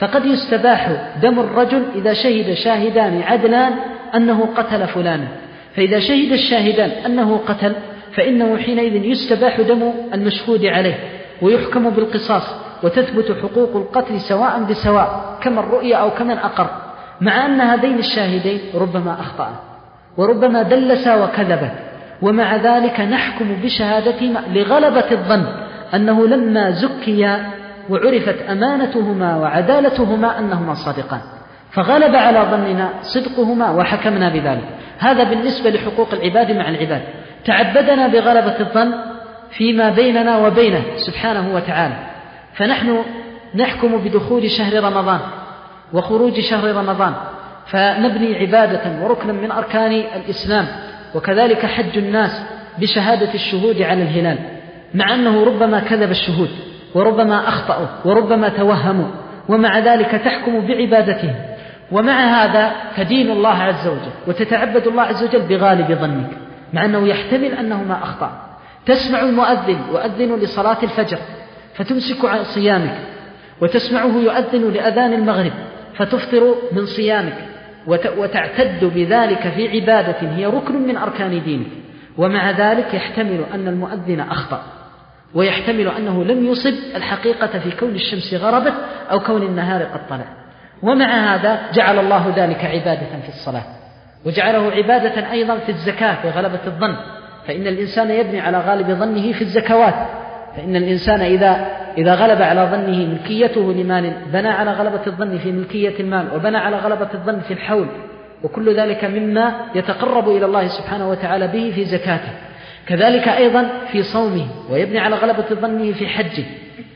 فقد يستباح دم الرجل إذا شهد شاهدان عدلان أنه قتل فلانا، فإذا شهد الشاهدان أنه قتل فإنه حينئذ يستباح دم المشهود عليه ويحكم بالقصاص، وتثبت حقوق القتل سواء بسواء كمن رؤي أو كمن أقر، مع أن هذين الشاهدين ربما أخطأ وربما دلسا وكذبا، ومع ذلك نحكم بشهادتهما لغلبة الظن أنه لما زكيا وعرفت أمانتهما وعدالتهما أنهما صادقان، فغلب على ظننا صدقهما وحكمنا بذلك. هذا بالنسبة لحقوق العباد مع العباد. تعبدنا بغلبة الظن فيما بيننا وبينه سبحانه وتعالى، فنحن نحكم بدخول شهر رمضان وخروج شهر رمضان، فنبني عبادة وركنا من أركان الإسلام، وكذلك حج الناس بشهادة الشهود على الهلال، مع أنه ربما كذب الشهود وربما أخطأوا وربما توهموا، ومع ذلك تحكم بعبادتهم، ومع هذا تدين الله عز وجل وتتعبد الله عز وجل بغالب ظنك، مع أنه يحتمل أنه ما أخطأ. تسمع المؤذن يؤذن لصلاة الفجر فتمسك عن صيامك، وتسمعه يؤذن لأذان المغرب فتفطر من صيامك، وتعتد بذلك في عبادة هي ركن من أركان دينك، ومع ذلك يحتمل أن المؤذن أخطأ، ويحتمل أنه لم يصب الحقيقة في كون الشمس غربت أو كون النهار قد طلع، ومع هذا جعل الله ذلك عبادة في الصلاة، وجعله عبادة أيضا في الزكاة في غلبة الظن، فإن الإنسان يبني على غالب ظنه في الزكوات، فإن الإنسان إذا إذا غلب على ظنه ملكيته لمال بنى على غلبة الظن في ملكية المال، وبنى على غلبة الظن في الحول، وكل ذلك مما يتقرب إلى الله سبحانه وتعالى به في زكاته. كذلك أيضا في صومه، ويبني على غلبة ظنه في حجه،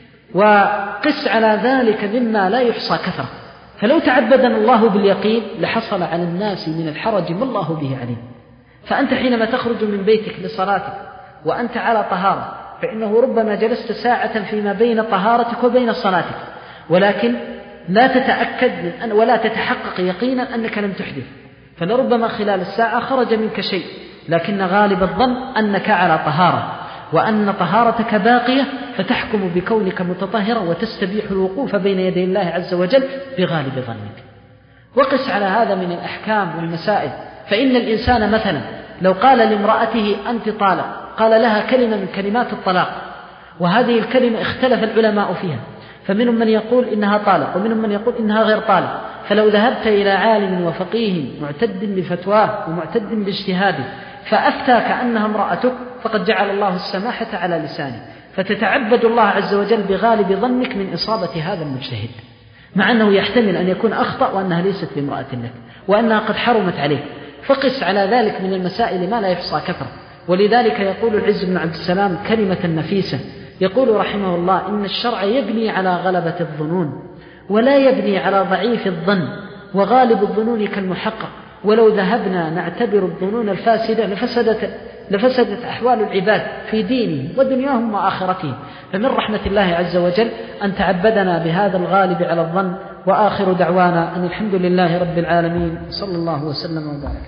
وقس على ذلك مما لا يحصى كثرة. فلو تعبدنا الله باليقين لحصل على الناس من الحرج ما الله به عليم. فأنت حينما تخرج من بيتك لصلاتك وأنت على طهارة، فإنه ربما جلست ساعة فيما بين طهارتك وبين صلاتك، ولكن لا تتأكد من ولا تتحقق يقينا أنك لم تحدث، فلربما خلال الساعة خرج منك شيء، لكن غالب الظن أنك على طهارة وأن طهارتك باقية، فتحكم بكونك متطهرا وتستبيح الوقوف بين يدي الله عز وجل بغالب ظنك. وقس على هذا من الأحكام والمسائل. فإن الإنسان مثلا لو قال لامرأته أنت طالق، قال لها كلمة من كلمات الطلاق، وهذه الكلمة اختلف العلماء فيها، فمنهم من يقول إنها طالق ومنهم من يقول إنها غير طالق، فلو ذهبت إلى عالم وفقيه معتد بفتواه ومعتد باجتهاده فأفتاك أنها امرأتك، فقد جعل الله السماحة على لسانه، فتتعبد الله عز وجل بغالب ظنك من إصابة هذا المجتهد، مع أنه يحتمل أن يكون أخطأ وأنها ليست بامرأة لك وأنها قد حرمت عليك. فقس على ذلك من المسائل ما لا يحصى كثرة. ولذلك يقول العز بن عبد السلام كلمة نفيسة، يقول رحمه الله: إن الشرع يبني على غلبة الظنون ولا يبني على ضعيف الظن، وغالب الظنون كالمحقق، ولو ذهبنا نعتبر الظنون الفاسدة لفسدت, لفسدت أحوال العباد في دينهم ودنياهم وآخرتهم. فمن رحمة الله عز وجل أن تعبدنا بهذا الغالب على الظن. وآخر دعوانا أن الحمد لله رب العالمين، صلى الله وسلم وبارك.